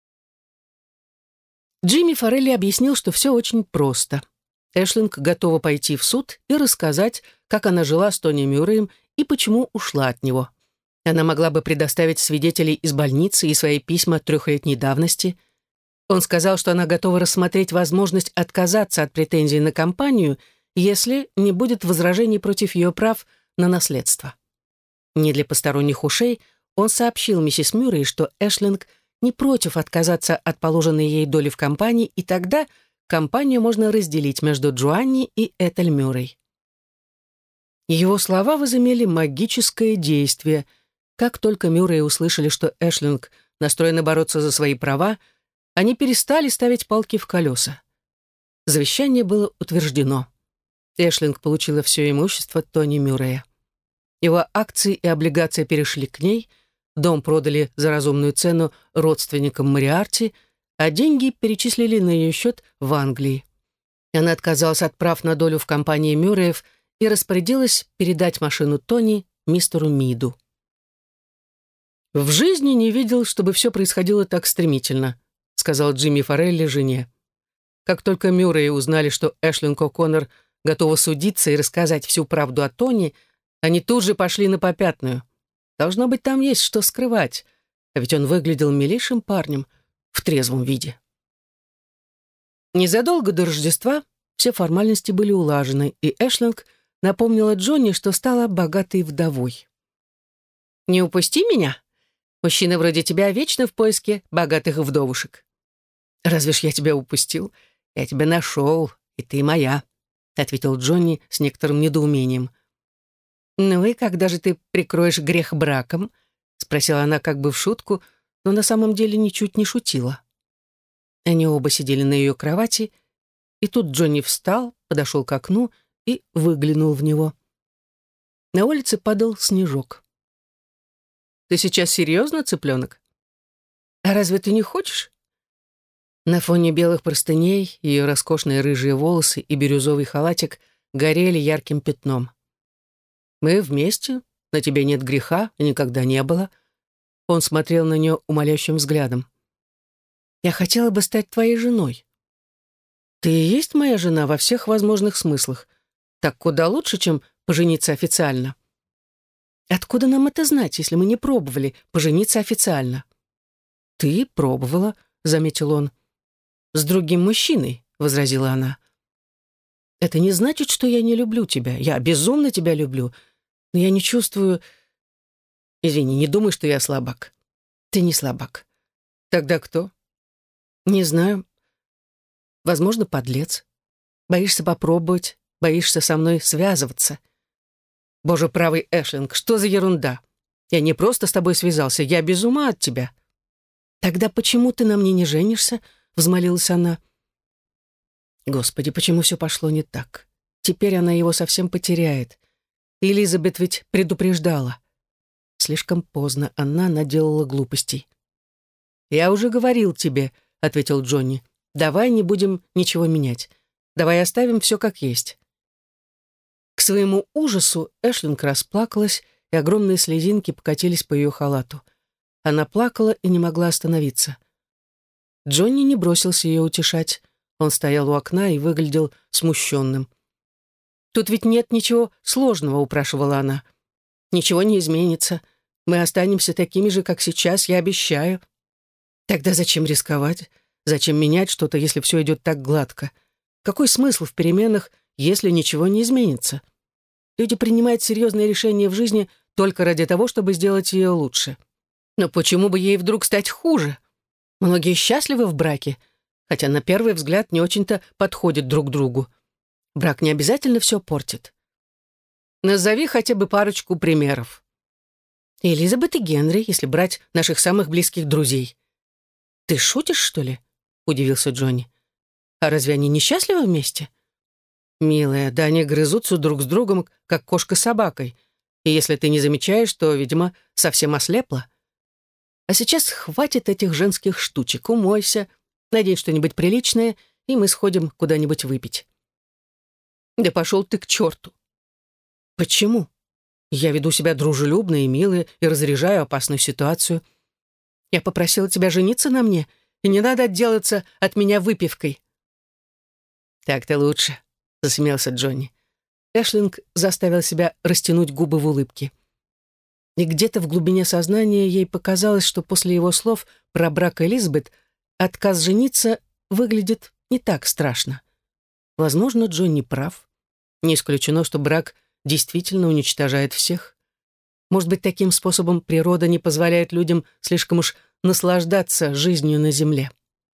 A: Джимми Форелли объяснил, что все очень просто. Эшлинг готова пойти в суд и рассказать, как она жила с Тони Мюрреем и почему ушла от него. Она могла бы предоставить свидетелей из больницы и свои письма 3-летней давности. Он сказал, что она готова рассмотреть возможность отказаться от претензий на компанию, если не будет возражений против ее прав на наследство. Не для посторонних ушей он сообщил миссис Мюррей, что Эшлинг не против отказаться от положенной ей доли в компании, и тогда компанию можно разделить между Джоанни и Этель Мюррей. Его слова возымели магическое действие. Как только Мюрреи услышали, что Эшлинг настроена бороться за свои права, они перестали ставить палки в колеса. Завещание было утверждено. Эшлинг получила все имущество Тони Мюррея. Его акции и облигации перешли к ней, дом продали за разумную цену родственникам Мориарти, а деньги перечислили на ее счет в Англии. Она отказалась от прав на долю в компании Мюрреев и распорядилась передать машину Тони мистеру Миду. «В жизни не видел, чтобы все происходило так стремительно», сказал Джимми Форелли жене. Как только Мюрреи узнали, что Эшлинг О'Коннор готова судиться и рассказать всю правду о Тони, они тут же пошли на попятную. Должно быть, там есть что скрывать, а ведь он выглядел милейшим парнем в трезвом виде. Незадолго до Рождества все формальности были улажены, и Эшлинг напомнила Джонни, что стала богатой вдовой. «Не упусти меня. Мужчина вроде тебя вечно в поиске богатых вдовушек». «Разве ж я тебя упустил? Я тебя нашел, и ты моя», — ответил Джонни с некоторым недоумением. «Ну и когда же ты прикроешь грех браком?» — спросила она как бы в шутку, но на самом деле ничуть не шутила. Они оба сидели на ее кровати, и тут Джонни встал, подошел к окну и выглянул в него. На улице падал снежок. «Ты сейчас серьезно, цыпленок? А разве ты не хочешь?» На фоне белых простыней ее роскошные рыжие волосы и бирюзовый халатик горели ярким пятном. «Мы вместе, на тебе нет греха и никогда не было». Он смотрел на нее умоляющим взглядом. «Я хотела бы стать твоей женой». «Ты и есть моя жена во всех возможных смыслах. Так куда лучше, чем пожениться официально». «Откуда нам это знать, если мы не пробовали пожениться официально?» «Ты пробовала», — заметил он. «С другим мужчиной», — возразила она. «Это не значит, что я не люблю тебя. Я безумно тебя люблю. Но я не чувствую... Извини, не думай, что я слабак». «Ты не слабак». «Тогда кто?» «Не знаю. Возможно, подлец. Боишься попробовать, боишься со мной связываться. Боже правый, Эшлинг, что за ерунда? Я не просто с тобой связался, я без ума от тебя. Тогда почему ты на мне не женишься? Взмолилась она. Господи, почему все пошло не так? Теперь она его совсем потеряет. Элизабет ведь предупреждала. Слишком поздно она наделала глупостей. «Я уже говорил тебе», — ответил Джонни. «Давай не будем ничего менять. Давай оставим все как есть». К своему ужасу Эшлинг расплакалась, и огромные слезинки покатились по ее халату. Она плакала и не могла остановиться. Джонни не бросился ее утешать. Он стоял у окна и выглядел смущенным. «Тут ведь нет ничего сложного», — упрашивала она. «Ничего не изменится. Мы останемся такими же, как сейчас, я обещаю». «Тогда зачем рисковать? Зачем менять что-то, если все идет так гладко? Какой смысл в переменах, если ничего не изменится? Люди принимают серьезные решения в жизни только ради того, чтобы сделать ее лучше. Но почему бы ей вдруг стать хуже? Многие счастливы в браке, хотя на первый взгляд не очень-то подходят друг другу. Брак не обязательно все портит. Назови хотя бы парочку примеров. Элизабет и Генри, если брать наших самых близких друзей. «Ты шутишь, что ли?» — удивился Джонни. «А разве они несчастливы вместе?» «Милая, да они грызутся друг с другом, как кошка с собакой. И если ты не замечаешь, то, видимо, совсем ослепла. А сейчас хватит этих женских штучек. Умойся, надень что-нибудь приличное, и мы сходим куда-нибудь выпить». «Да пошел ты к черту!» «Почему? Я веду себя дружелюбно и мило и разряжаю опасную ситуацию. Я попросила тебя жениться на мне, и не надо отделаться от меня выпивкой». «Так-то лучше», — засмеялся Джонни. Эшлинг заставил себя растянуть губы в улыбке. И где-то в глубине сознания ей показалось, что после его слов про брак Элизабет отказ жениться выглядит не так страшно. Возможно, Джонни прав. Не исключено, что брак действительно уничтожает всех. Может быть, таким способом природа не позволяет людям слишком уж наслаждаться жизнью на земле.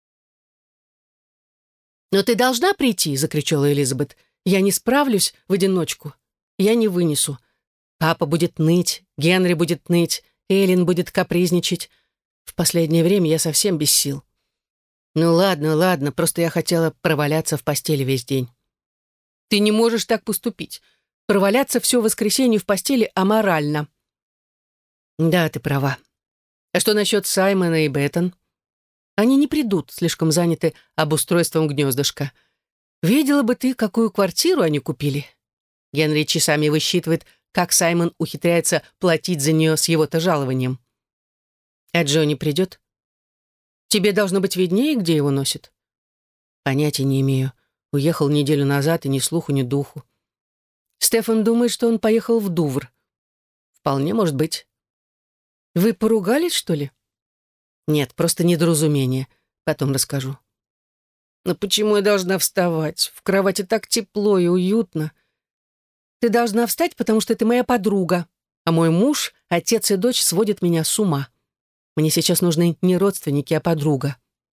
A: «Но ты должна прийти!» — закричала Элизабет. «Я не справлюсь в одиночку. Я не вынесу. Папа будет ныть, Генри будет ныть, Эллен будет капризничать. В последнее время я совсем без сил». «Ну ладно, ладно, просто я хотела проваляться в постели весь день». «Ты не можешь так поступить. Проваляться все воскресенье в постели аморально». «Да, ты права. А что насчет Саймона и Беттон?» «Они не придут, слишком заняты обустройством гнездышка. Видела бы ты, какую квартиру они купили. Генри часами высчитывает, как Саймон ухитряется платить за нее с его-то жалованием. А Джонни придет? Тебе должно быть виднее, где его носит». «Понятия не имею. Уехал неделю назад, и ни слуху, ни духу. Стефан думает, что он поехал в Дувр. Вполне может быть». «Вы поругались, что ли?» «Нет, просто недоразумение. Потом расскажу». «Но почему я должна вставать? В кровати так тепло и уютно». «Ты должна встать, потому что ты моя подруга, а мой муж, отец и дочь сводят меня с ума. Мне сейчас нужны не родственники, а подруга».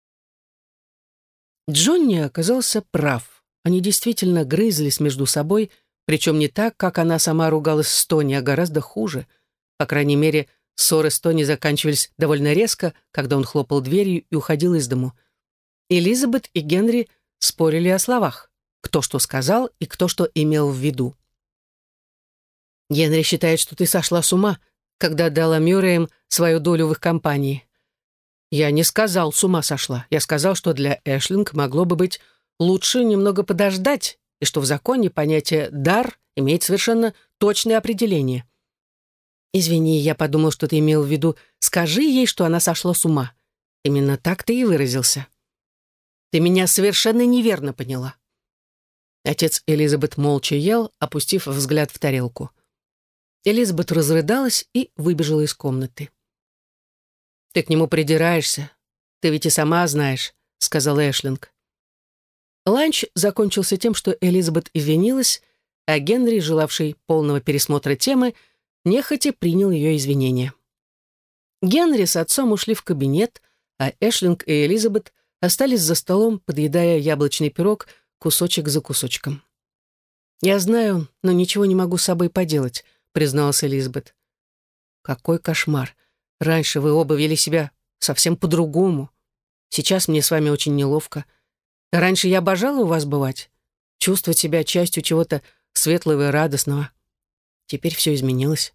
A: Джонни оказался прав. Они действительно грызлись между собой, причем не так, как она сама ругалась с Тони, а гораздо хуже. По крайней мере, ссоры с Тони заканчивались довольно резко, когда он хлопал дверью и уходил из дому. Элизабет и Генри спорили о словах, кто что сказал и кто что имел в виду. «Генри считает, что ты сошла с ума, когда дала Мюрреям свою долю в их компании». «Я не сказал, с ума сошла. Я сказал, что для Эшлинг могло бы быть лучше немного подождать, и что в законе понятие «дар» имеет совершенно точное определение». «Извини, я подумал, что ты имел в виду, скажи ей, что она сошла с ума. Именно так ты и выразился». «Ты меня совершенно неверно поняла». Отец Элизабет молча ел, опустив взгляд в тарелку. Элизабет разрыдалась и выбежала из комнаты. «Ты к нему придираешься. Ты ведь и сама знаешь», — сказала Эшлинг. Ланч закончился тем, что Элизабет извинилась, а Генри, желавший полного пересмотра темы, нехотя принял ее извинения. Генри с отцом ушли в кабинет, а Эшлинг и Элизабет остались за столом, подъедая яблочный пирог кусочек за кусочком. «Я знаю, но ничего не могу с собой поделать», — призналась Элизабет. «Какой кошмар. Раньше вы оба вели себя совсем по-другому. Сейчас мне с вами очень неловко. Раньше я обожала у вас бывать, чувствовать себя частью чего-то светлого и радостного. Теперь все изменилось».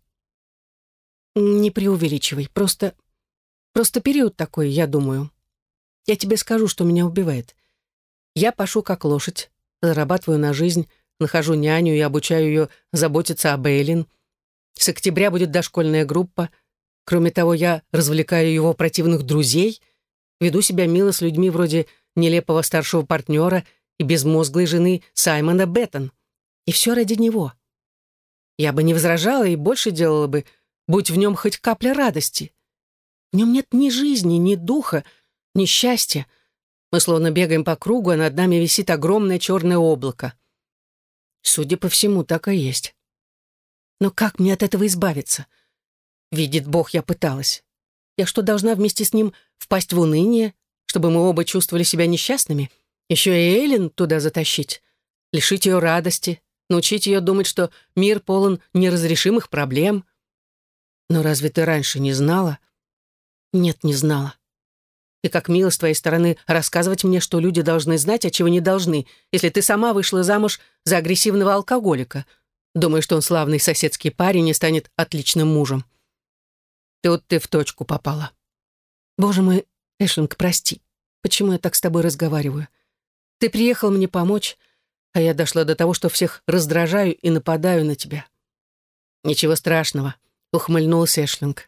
A: «Не преувеличивай. Просто период такой, я думаю. Я тебе скажу, что меня убивает. Я пашу как лошадь, зарабатываю на жизнь, нахожу няню и обучаю ее заботиться об Эйлин. С октября будет дошкольная группа. Кроме того, я развлекаю его противных друзей, веду себя мило с людьми вроде нелепого старшего партнера и безмозглой жены Саймона Беттон. И все ради него. Я бы не возражала и больше делала бы, будь в нем хоть капля радости. В нем нет ни жизни, ни духа, ни счастья. Мы словно бегаем по кругу, а над нами висит огромное черное облако. Судя по всему, так и есть. Но как мне от этого избавиться? Видит Бог, я пыталась. Я что, должна вместе с ним впасть в уныние, чтобы мы оба чувствовали себя несчастными? Еще и Эйлин туда затащить, лишить ее радости, научить ее думать, что мир полон неразрешимых проблем. Но разве ты раньше не знала? Нет, не знала. И как мило с твоей стороны рассказывать мне, что люди должны знать, а чего не должны, если ты сама вышла замуж за агрессивного алкоголика. Думаю, что он славный соседский парень и станет отличным мужем. Тут ты в точку попала. Боже мой, Эшлинг, прости. Почему я так с тобой разговариваю? Ты приехал мне помочь, а я дошла до того, что всех раздражаю и нападаю на тебя. Ничего страшного, ухмыльнулся Эшлинг.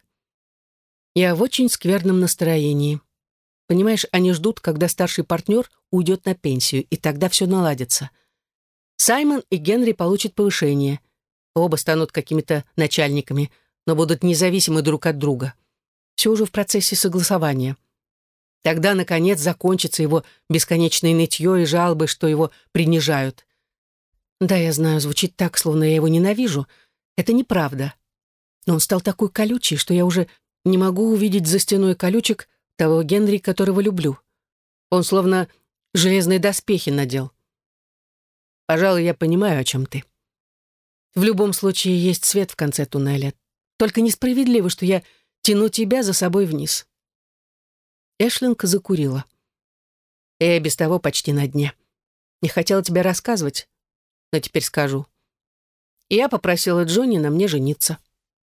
A: Я в очень скверном настроении. Понимаешь, они ждут, когда старший партнер уйдет на пенсию, и тогда все наладится. Саймон и Генри получат повышение. Оба станут какими-то начальниками, но будут независимы друг от друга. Все уже в процессе согласования. Тогда, наконец, закончится его бесконечное нытье и жалобы, что его принижают. Да, я знаю, звучит так, словно я его ненавижу. Это неправда. Но он стал такой колючий, что я уже не могу увидеть за стеной колючек того Генри, которого люблю. Он словно железные доспехи надел. Пожалуй, я понимаю, о чем ты. В любом случае есть свет в конце туннеля. Только несправедливо, что я тяну тебя за собой вниз. Эшлинг закурила. Я без того почти на дне. Не хотела тебе рассказывать, но теперь скажу. Я попросила Джонни на мне жениться.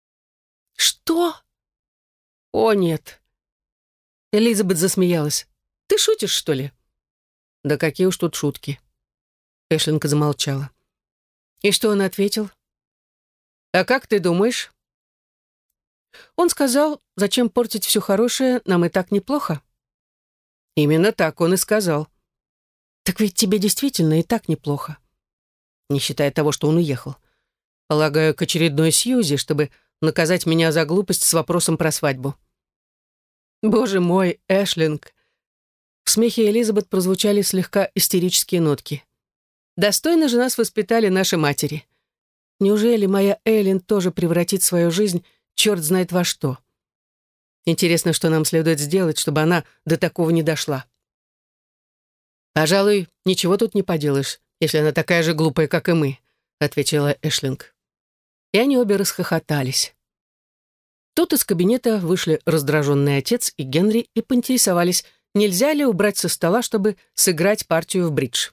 A: Что? О, нет. Элизабет засмеялась. Ты шутишь, что ли? Да какие уж тут шутки. Эшлинг замолчала. И что он ответил? А как ты думаешь? Он сказал, зачем портить все хорошее, нам и так неплохо. Именно так он и сказал. Так ведь тебе действительно и так неплохо. Не считая того, что он уехал. Полагаю, к очередной Сьюзи, чтобы наказать меня за глупость с вопросом про свадьбу. Боже мой, Эшлинг. В смехе Элизабет прозвучали слегка истерические нотки. Достойно же нас воспитали наши матери. Неужели моя Эйлин тоже превратит свою жизнь черт знает во что? Интересно, что нам следует сделать, чтобы она до такого не дошла. «Пожалуй, ничего тут не поделаешь, если она такая же глупая, как и мы», ответила Эшлинг. И они обе расхохотались. Тут из кабинета вышли раздраженный отец и Генри и поинтересовались, нельзя ли убрать со стола, чтобы сыграть партию в бридж.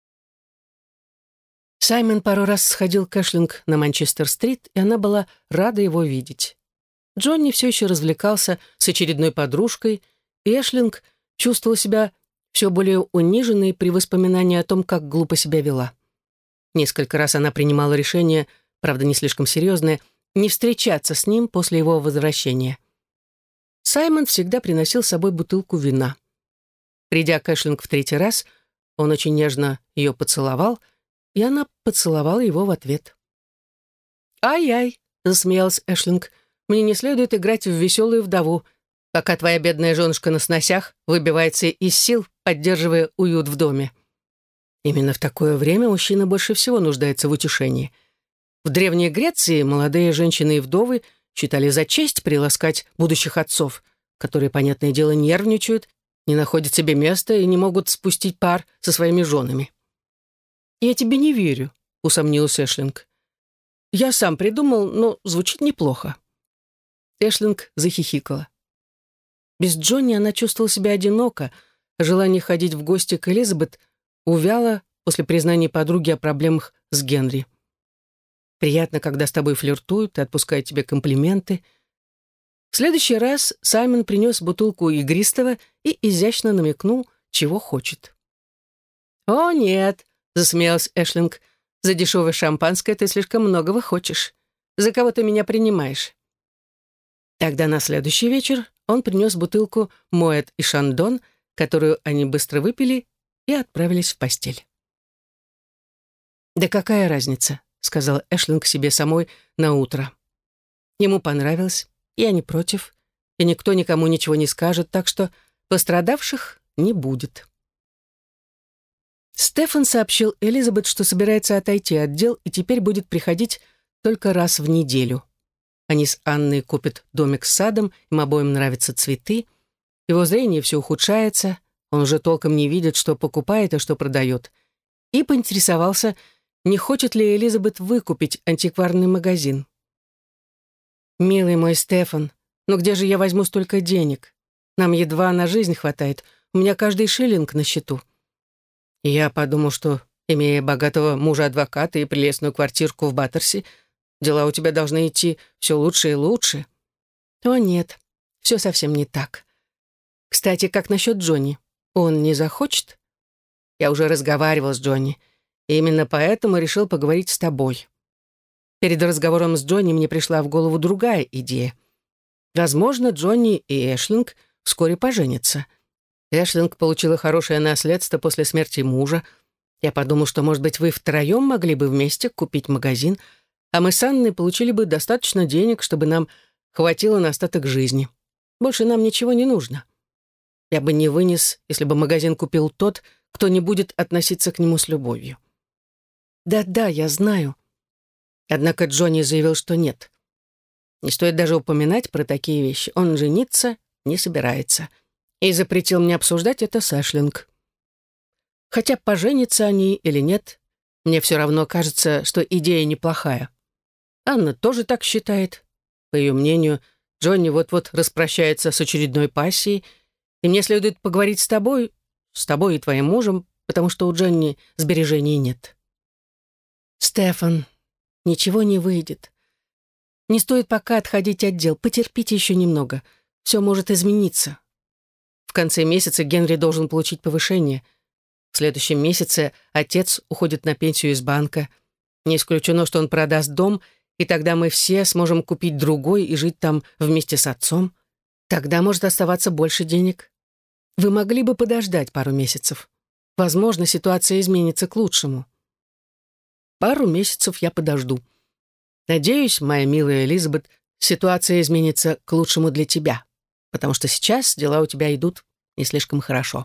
A: Саймон пару раз сходил к Эшлинг на Манчестер-стрит, и она была рада его видеть. Джонни все еще развлекался с очередной подружкой, и Эшлинг чувствовала себя все более униженной при воспоминании о том, как глупо себя вела. Несколько раз она принимала решение, правда, не слишком серьезное, не встречаться с ним после его возвращения. Саймон всегда приносил с собой бутылку вина. Придя к Эшлинг в третий раз, он очень нежно ее поцеловал, и она поцеловала его в ответ. «Ай-яй», — засмеялась Эшлинг, — «мне не следует играть в веселую вдову, пока твоя бедная женушка на сносях выбивается из сил, поддерживая уют в доме». Именно в такое время мужчина больше всего нуждается в утешении. В Древней Греции молодые женщины и вдовы считали за честь приласкать будущих отцов, которые, понятное дело, нервничают, не находят себе места и не могут спустить пар со своими женами. «Я тебе не верю», — усомнился Эшлинг. «Я сам придумал, но звучит неплохо». Эшлинг захихикала. Без Джонни она чувствовала себя одиноко, а желание ходить в гости к Элизабет увяло после признания подруги о проблемах с Генри. Приятно, когда с тобой флиртуют и отпускают тебе комплименты. В следующий раз Саймон принес бутылку игристого и изящно намекнул, чего хочет. «О, нет», — засмеялась Эшлинг, — «за дешевое шампанское ты слишком многого хочешь. За кого ты меня принимаешь?» Тогда на следующий вечер он принес бутылку Моэт и Шандон, которую они быстро выпили и отправились в постель. «Да какая разница?» — сказала Эшлинг себе самой на утро. «Ему понравилось, я не против, и никто никому ничего не скажет, так что пострадавших не будет». Стефан сообщил Элизабет, что собирается отойти от дел и теперь будет приходить только раз в неделю. Они с Анной купят домик с садом, им обоим нравятся цветы. Его зрение все ухудшается, он уже толком не видит, что покупает и что продает. И поинтересовался, не хочет ли Элизабет выкупить антикварный магазин. «Милый мой Стефан, но где же я возьму столько денег? Нам едва на жизнь хватает, у меня каждый шиллинг на счету». И я подумал, что, имея богатого мужа-адвоката и прелестную квартирку в Баттерсе, дела у тебя должны идти все лучше и лучше. О нет, все совсем не так. Кстати, как насчет Джонни? Он не захочет? Я уже разговаривал с Джонни, и именно поэтому решил поговорить с тобой. Перед разговором с Джонни мне пришла в голову другая идея. Возможно, Джонни и Эшлинг вскоре поженятся. Эшлинг получила хорошее наследство после смерти мужа. Я подумал, что, может быть, вы втроем могли бы вместе купить магазин, а мы с Анной получили бы достаточно денег, чтобы нам хватило на остаток жизни. Больше нам ничего не нужно. Я бы не вынес, если бы магазин купил тот, кто не будет относиться к нему с любовью. Да-да, я знаю. Однако Джонни заявил, что нет. Не стоит даже упоминать про такие вещи. Он жениться не собирается. И запретил мне обсуждать это с Эшлинг. Хотя поженятся они или нет, мне все равно кажется, что идея неплохая. Анна тоже так считает. По ее мнению, Джонни вот-вот распрощается с очередной пассией, и мне следует поговорить с тобой и твоим мужем, потому что у Джонни сбережений нет. Стефан, ничего не выйдет. Не стоит пока отходить от дел, потерпите еще немного. Все может измениться. В конце месяца Генри должен получить повышение. В следующем месяце отец уходит на пенсию из банка. Не исключено, что он продаст дом, и тогда мы все сможем купить другой и жить там вместе с отцом. Тогда может оставаться больше денег. Вы могли бы подождать пару месяцев. Возможно, ситуация изменится к лучшему. Пару месяцев я подожду. Надеюсь, моя милая Элизабет, ситуация изменится к лучшему для тебя, потому что сейчас дела у тебя идут не слишком хорошо.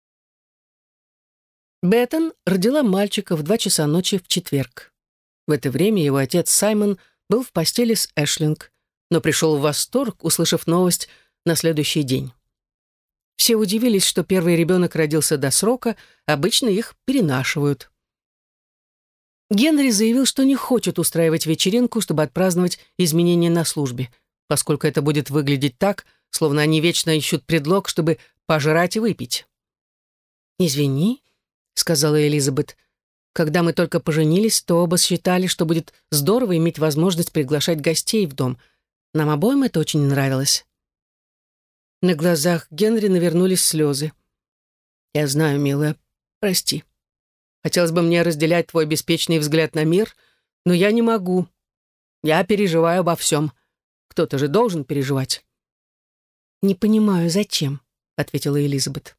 A: Беттон родила мальчика в 2 часа ночи в четверг. В это время его отец Саймон был в постели с Эшлинг, но пришел в восторг, услышав новость на следующий день. Все удивились, что первый ребенок родился до срока, обычно их перенашивают. Генри заявил, что не хочет устраивать вечеринку, чтобы отпраздновать изменения на службе, поскольку это будет выглядеть так, словно они вечно ищут предлог, чтобы пожрать и выпить. «Извини», — сказала Элизабет, — «когда мы только поженились, то оба считали, что будет здорово иметь возможность приглашать гостей в дом. Нам обоим это очень нравилось». На глазах Генри навернулись слезы. «Я знаю, милая, прости. Хотелось бы мне разделять твой беспечный взгляд на мир, но я не могу. Я переживаю обо всем. Кто-то же должен переживать». «Не понимаю, зачем?» — ответила Элизабет.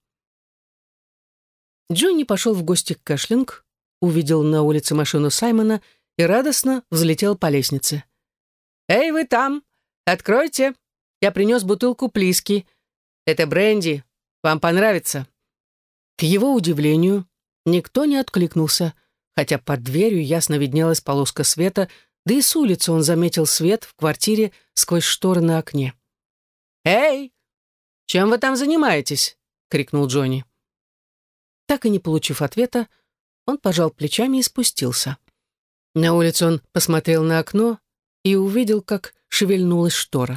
A: Джонни пошел в гости к Эшлинг, увидел на улице машину Саймона и радостно взлетел по лестнице. «Эй, вы там! Откройте! Я принес бутылку плиски. Это бренди. Вам понравится». К его удивлению, никто не откликнулся, хотя под дверью ясно виднелась полоска света, да и с улицы он заметил свет в квартире сквозь шторы на окне. «Эй, чем вы там занимаетесь?» — крикнул Джонни. Так и не получив ответа, он пожал плечами и спустился. На улице он посмотрел на окно и увидел, как шевельнулась штора.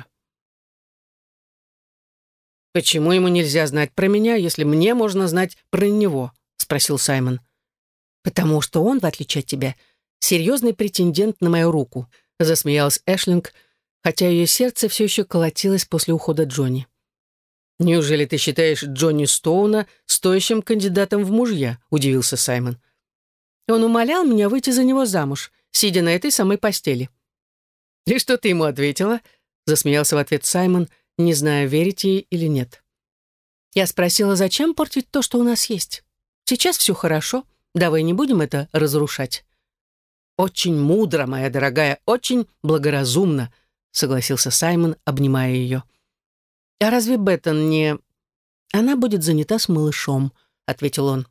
A: «Почему ему нельзя знать про меня, если мне можно знать про него?» — спросил Саймон. «Потому что он, в отличие от тебя, серьезный претендент на мою руку», — засмеялась Эшлинг, хотя ее сердце все еще колотилось после ухода Джонни. «Неужели ты считаешь Джонни Стоуна стоящим кандидатом в мужья?» — удивился Саймон. «Он умолял меня выйти за него замуж, сидя на этой самой постели». «И что ты ему ответила?» — засмеялся в ответ Саймон, не зная, верить ей или нет. Я спросила, зачем портить то, что у нас есть? Сейчас все хорошо, давай не будем это разрушать. «Очень мудро, моя дорогая, очень благоразумно», — согласился Саймон, обнимая ее. «А разве Беттон не...» «Она будет занята с малышом», — ответил он.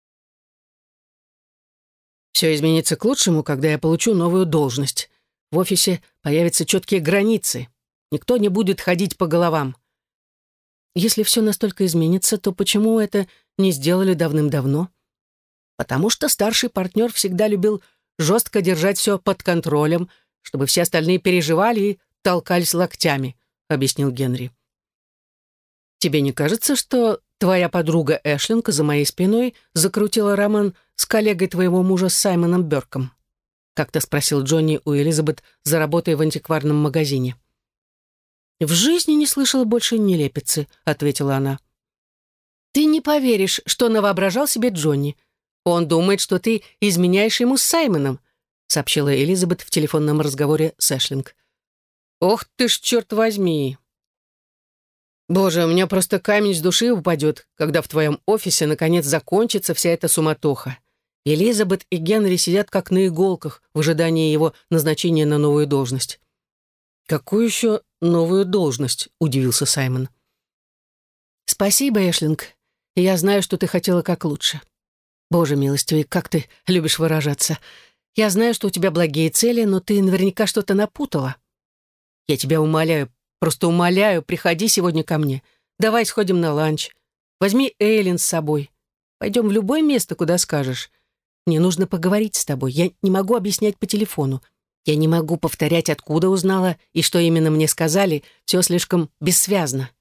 A: «Все изменится к лучшему, когда я получу новую должность. В офисе появятся четкие границы. Никто не будет ходить по головам». «Если все настолько изменится, то почему это не сделали давным-давно?» «Потому что старший партнер всегда любил жестко держать все под контролем, чтобы все остальные переживали и толкались локтями», — объяснил Генри. «Тебе не кажется, что твоя подруга Эшлинг за моей спиной закрутила роман с коллегой твоего мужа Саймоном Бёрком?» — как-то спросил Джонни у Элизабет за работой в антикварном магазине. «В жизни не слышала больше нелепицы», — ответила она. «Ты не поверишь, что навоображал себе Джонни. Он думает, что ты изменяешь ему с Саймоном», — сообщила Элизабет в телефонном разговоре с Эшлинг. «Ох ты ж, черт возьми! Боже, у меня просто камень с души упадет, когда в твоем офисе наконец закончится вся эта суматоха. Элизабет и Генри сидят как на иголках в ожидании его назначения на новую должность». «Какую еще новую должность?» — удивился Саймон. «Спасибо, Эшлинг. Я знаю, что ты хотела как лучше. Боже милостивый, как ты любишь выражаться. Я знаю, что у тебя благие цели, но ты наверняка что-то напутала. Я тебя умоляю, просто умоляю, приходи сегодня ко мне. Давай сходим на ланч. Возьми Эйлин с собой. Пойдем в любое место, куда скажешь. Мне нужно поговорить с тобой. Я не могу объяснять по телефону. Я не могу повторять, откуда узнала и что именно мне сказали. Все слишком бессвязно».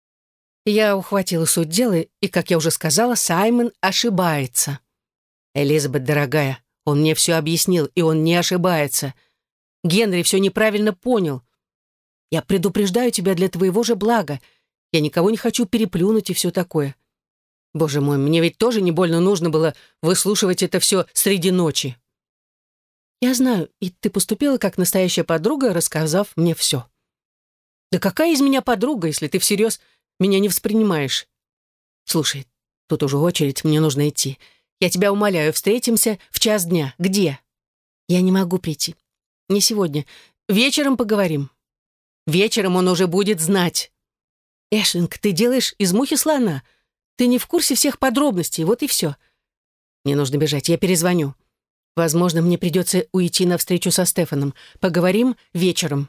A: Я ухватила суть дела, и, как я уже сказала, Саймон ошибается. «Элизабет, дорогая, он мне все объяснил, и он не ошибается. Генри все неправильно понял. Я предупреждаю тебя для твоего же блага. Я никого не хочу переплюнуть и все такое. Боже мой, мне ведь тоже не больно нужно было выслушивать это все среди ночи». «Я знаю, и ты поступила как настоящая подруга, рассказав мне все». «Да какая из меня подруга, если ты всерьез меня не воспринимаешь? Слушай, тут уже очередь, мне нужно идти. Я тебя умоляю, встретимся в 1:00 дня. Где?» «Я не могу прийти. Не сегодня. Вечером поговорим». «Вечером он уже будет знать». «Эшлинг, ты делаешь из мухи слона. Ты не в курсе всех подробностей, вот и все. Мне нужно бежать, я перезвоню. Возможно, мне придется уйти на встречу со Стефаном. Поговорим вечером».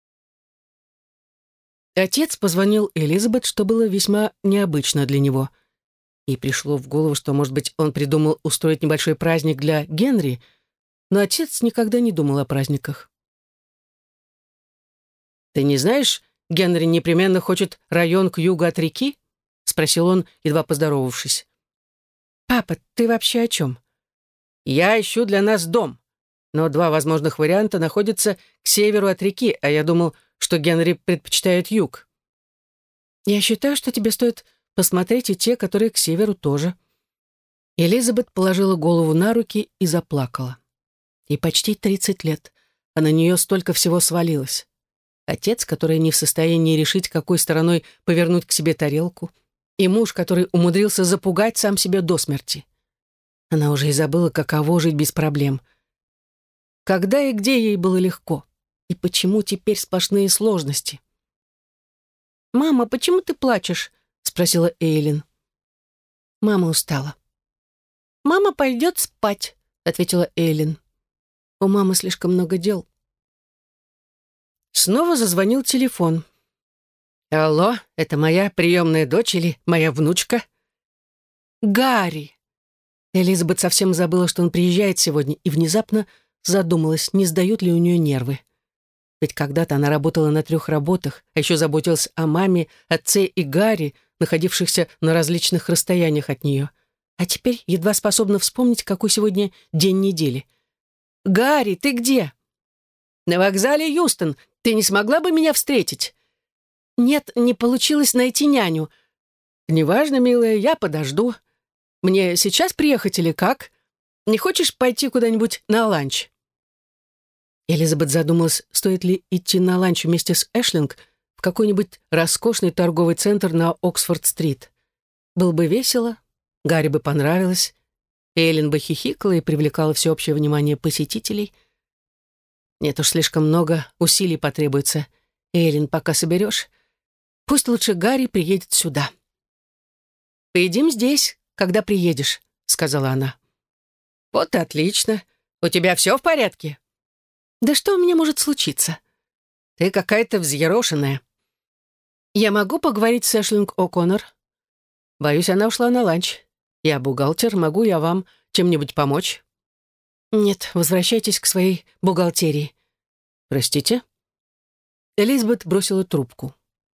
A: Отец позвонил Элизабет, что было весьма необычно для него. И пришло в голову, что, может быть, он придумал устроить небольшой праздник для Генри, но отец никогда не думал о праздниках. «Ты не знаешь, Генри непременно хочет район к югу от реки?» — спросил он, едва поздоровавшись. «Папа, ты вообще о чем?» «Я ищу для нас дом, но 2 возможных варианта находятся к северу от реки, а я думал, что Генри предпочитает юг». «Я считаю, что тебе стоит посмотреть и те, которые к северу тоже». Элизабет положила голову на руки и заплакала. Ей почти 30 лет, а на нее столько всего свалилось. Отец, который не в состоянии решить, какой стороной повернуть к себе тарелку, и муж, который умудрился запугать сам себя до смерти. Она уже и забыла, каково жить без проблем. Когда и где ей было легко? И почему теперь сплошные сложности? «Мама, почему ты плачешь?» — спросила Эйлин. Мама устала. «Мама пойдет спать», — ответила Эйлин. «У мамы слишком много дел». Снова зазвонил телефон. «Алло, это моя приемная дочь или моя внучка?» «Гарри!» Элизабет совсем забыла, что он приезжает сегодня, и внезапно задумалась, не сдают ли у нее нервы. Ведь когда-то она работала на 3 работах, а еще заботилась о маме, отце и Гарри, находившихся на различных расстояниях от нее. А теперь едва способна вспомнить, какой сегодня день недели. «Гарри, ты где?» «На вокзале, Юстон. Ты не смогла бы меня встретить?» «Нет, не получилось найти няню». «Неважно, милая, я подожду. Мне сейчас приехать или как? Не хочешь пойти куда-нибудь на ланч?» Элизабет задумалась, стоит ли идти на ланч вместе с Эшлинг в какой-нибудь роскошный торговый центр на Оксфорд-стрит. Было бы весело, Гарри бы понравилось, Эллен бы хихикала и привлекала всеобщее внимание посетителей. Нет уж, слишком много усилий потребуется. Эллен, пока соберешь, пусть лучше Гарри приедет сюда. «Поедим здесь, когда приедешь», — сказала она. «Вот и отлично. У тебя все в порядке?» «Да что у меня может случиться?» «Ты какая-то взъерошенная». «Я могу поговорить с Эшлинг О'Коннор?» «Боюсь, она ушла на ланч. Я бухгалтер, могу я вам чем-нибудь помочь?» «Нет, возвращайтесь к своей бухгалтерии». «Простите?» Элизабет бросила трубку.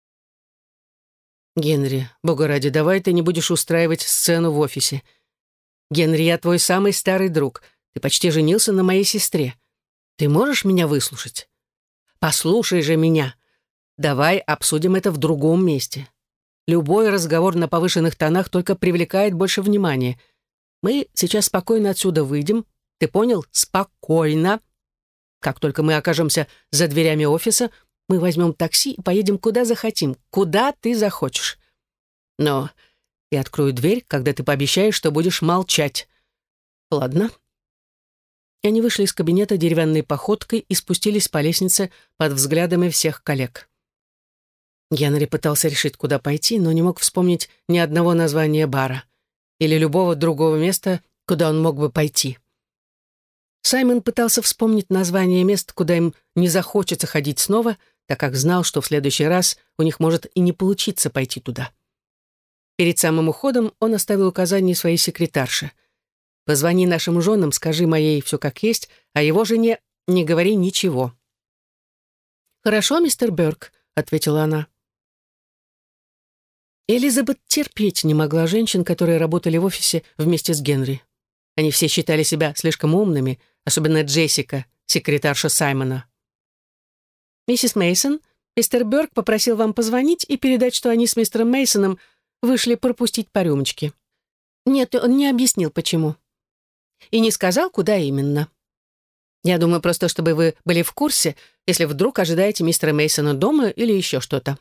A: «Генри, бога ради, давай ты не будешь устраивать сцену в офисе. Генри, я твой самый старый друг. Ты почти женился на моей сестре. Ты можешь меня выслушать? Послушай же меня. Давай обсудим это в другом месте. Любой разговор на повышенных тонах только привлекает больше внимания. Мы сейчас спокойно отсюда выйдем. Ты понял? Спокойно. Как только мы окажемся за дверями офиса, мы возьмем такси и поедем куда захотим, куда ты захочешь. Но я открою дверь, когда ты пообещаешь, что будешь молчать. Ладно?» И они вышли из кабинета деревянной походкой и спустились по лестнице под взглядами всех коллег. Генри пытался решить, куда пойти, но не мог вспомнить ни одного названия бара или любого другого места, куда он мог бы пойти. Саймон пытался вспомнить название мест, куда им не захочется ходить снова, так как знал, что в следующий раз у них может и не получиться пойти туда. Перед самым уходом он оставил указание своей секретарше. «Позвони нашим женам, скажи моей все как есть, а его жене не говори ничего». «Хорошо, мистер Бёрк», — ответила она. Элизабет терпеть не могла женщин, которые работали в офисе вместе с Генри. Они все считали себя слишком умными, особенно Джессика, секретарша Саймона. «Миссис Мейсон, мистер Бёрк попросил вам позвонить и передать, что они с мистером Мейсоном вышли пропустить по рюмочке». «Нет, он не объяснил, почему. И не сказал, куда именно. Я думаю, просто чтобы вы были в курсе, если вдруг ожидаете мистера Мейсона дома или еще что-то».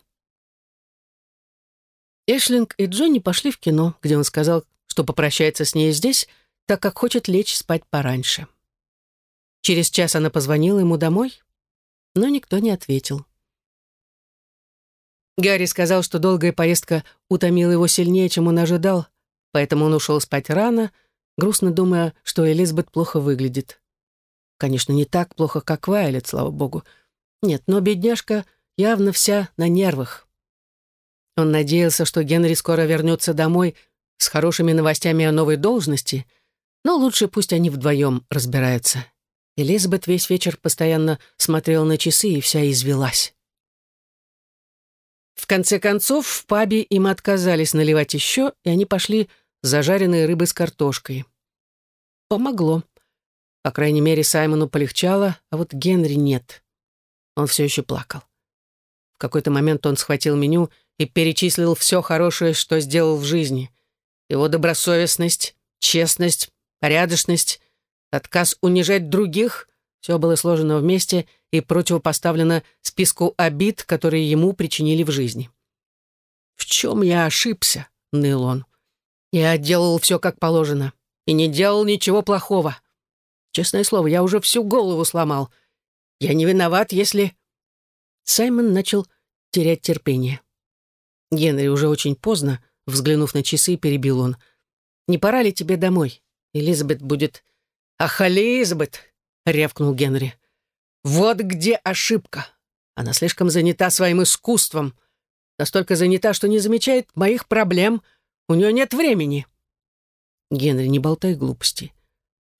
A: Эшлинг и Джонни пошли в кино, где он сказал, что попрощается с ней здесь, так как хочет лечь спать пораньше. Через час она позвонила ему домой, но никто не ответил. Гарри сказал, что долгая поездка утомила его сильнее, чем он ожидал, поэтому он ушел спать рано, грустно думая, что Элизабет плохо выглядит. Конечно, не так плохо, как Вайолет, слава богу. Нет, но бедняжка явно вся на нервах. Он надеялся, что Генри скоро вернется домой с хорошими новостями о новой должности, но лучше пусть они вдвоем разбираются. Элизабет весь вечер постоянно смотрела на часы и вся извелась. В конце концов, в пабе им отказались наливать еще, и они пошли за жареной рыбой с картошкой. Помогло. По крайней мере, Саймону полегчало, а вот Генри нет. Он все еще плакал. В какой-то момент он схватил меню и перечислил все хорошее, что сделал в жизни. Его добросовестность, честность, порядочность, отказ унижать других — все было сложено вместе и противопоставлено списку обид, которые ему причинили в жизни. «В чем я ошибся?» — ныл он. «Я делал все как положено и не делал ничего плохого. Честное слово, я уже всю голову сломал. Я не виноват, если...» Саймон начал терять терпение. «Генри, уже очень поздно», — взглянув на часы, перебил он. «Не пора ли тебе домой? Элизабет будет...» «Ах, Элизабет!» — рявкнул Генри. «Вот где ошибка. Она слишком занята своим искусством. Настолько занята, что не замечает моих проблем. У нее нет времени». «Генри, не болтай глупости. В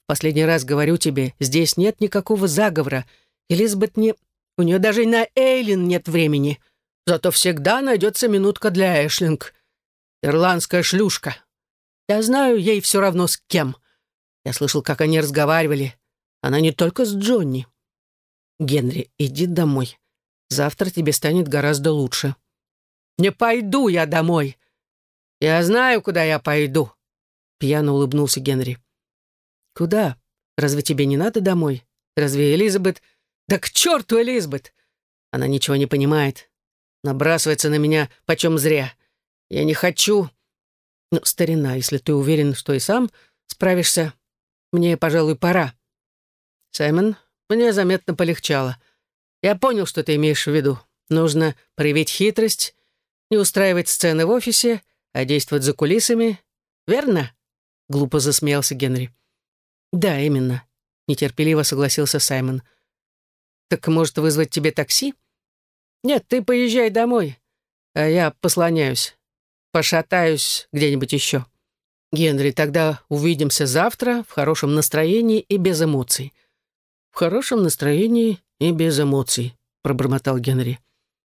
A: Последний раз говорю тебе, здесь нет никакого заговора. Элизабет не... У нее даже и на Эйлин нет времени. Зато всегда найдется минутка для Эшлинг. Ирландская шлюшка. Я знаю, ей все равно с кем. Я слышал, как они разговаривали. Она не только с Джонни. Генри, иди домой. Завтра тебе станет гораздо лучше. Не пойду я домой. Я знаю, куда я пойду. Пьяно улыбнулся Генри. Куда? Разве тебе не надо домой? Разве Элизабет... Да к черту Элизабет! Она ничего не понимает. Набрасывается на меня почем зря. Я не хочу... Ну, старина, если ты уверен, что и сам справишься, мне, пожалуй, пора. Саймон, мне заметно полегчало. Я понял, что ты имеешь в виду. Нужно проявить хитрость, не устраивать сцены в офисе, а действовать за кулисами. Верно? Глупо засмеялся Генри. Да, именно. Нетерпеливо согласился Саймон. Так может вызвать тебе такси? Нет, ты поезжай домой, а я послоняюсь. Пошатаюсь где-нибудь еще. Генри, тогда увидимся завтра в хорошем настроении и без эмоций. В хорошем настроении и без эмоций, пробормотал Генри.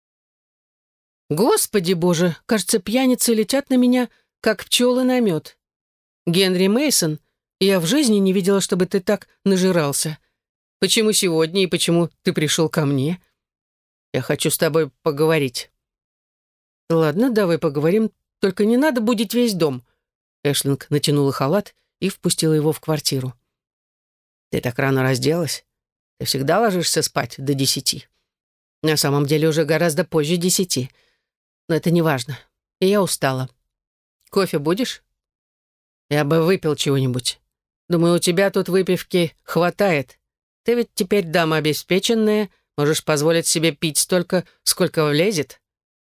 A: Господи боже, кажется, пьяницы летят на меня, как пчелы на мед. Генри Мейсон, я в жизни не видела, чтобы ты так нажирался. Почему сегодня и почему ты пришел ко мне? Я хочу с тобой поговорить. Ладно, давай поговорим, только не надо будить весь дом. Эшлинг натянула халат и впустила его в квартиру. Ты так рано разделась? Ты всегда ложишься спать до 10. На самом деле уже гораздо позже 10. Но это не важно. И я устала. Кофе будешь? Я бы выпил чего-нибудь. Думаю, у тебя тут выпивки хватает. Ты ведь теперь дама обеспеченная, можешь позволить себе пить столько, сколько влезет.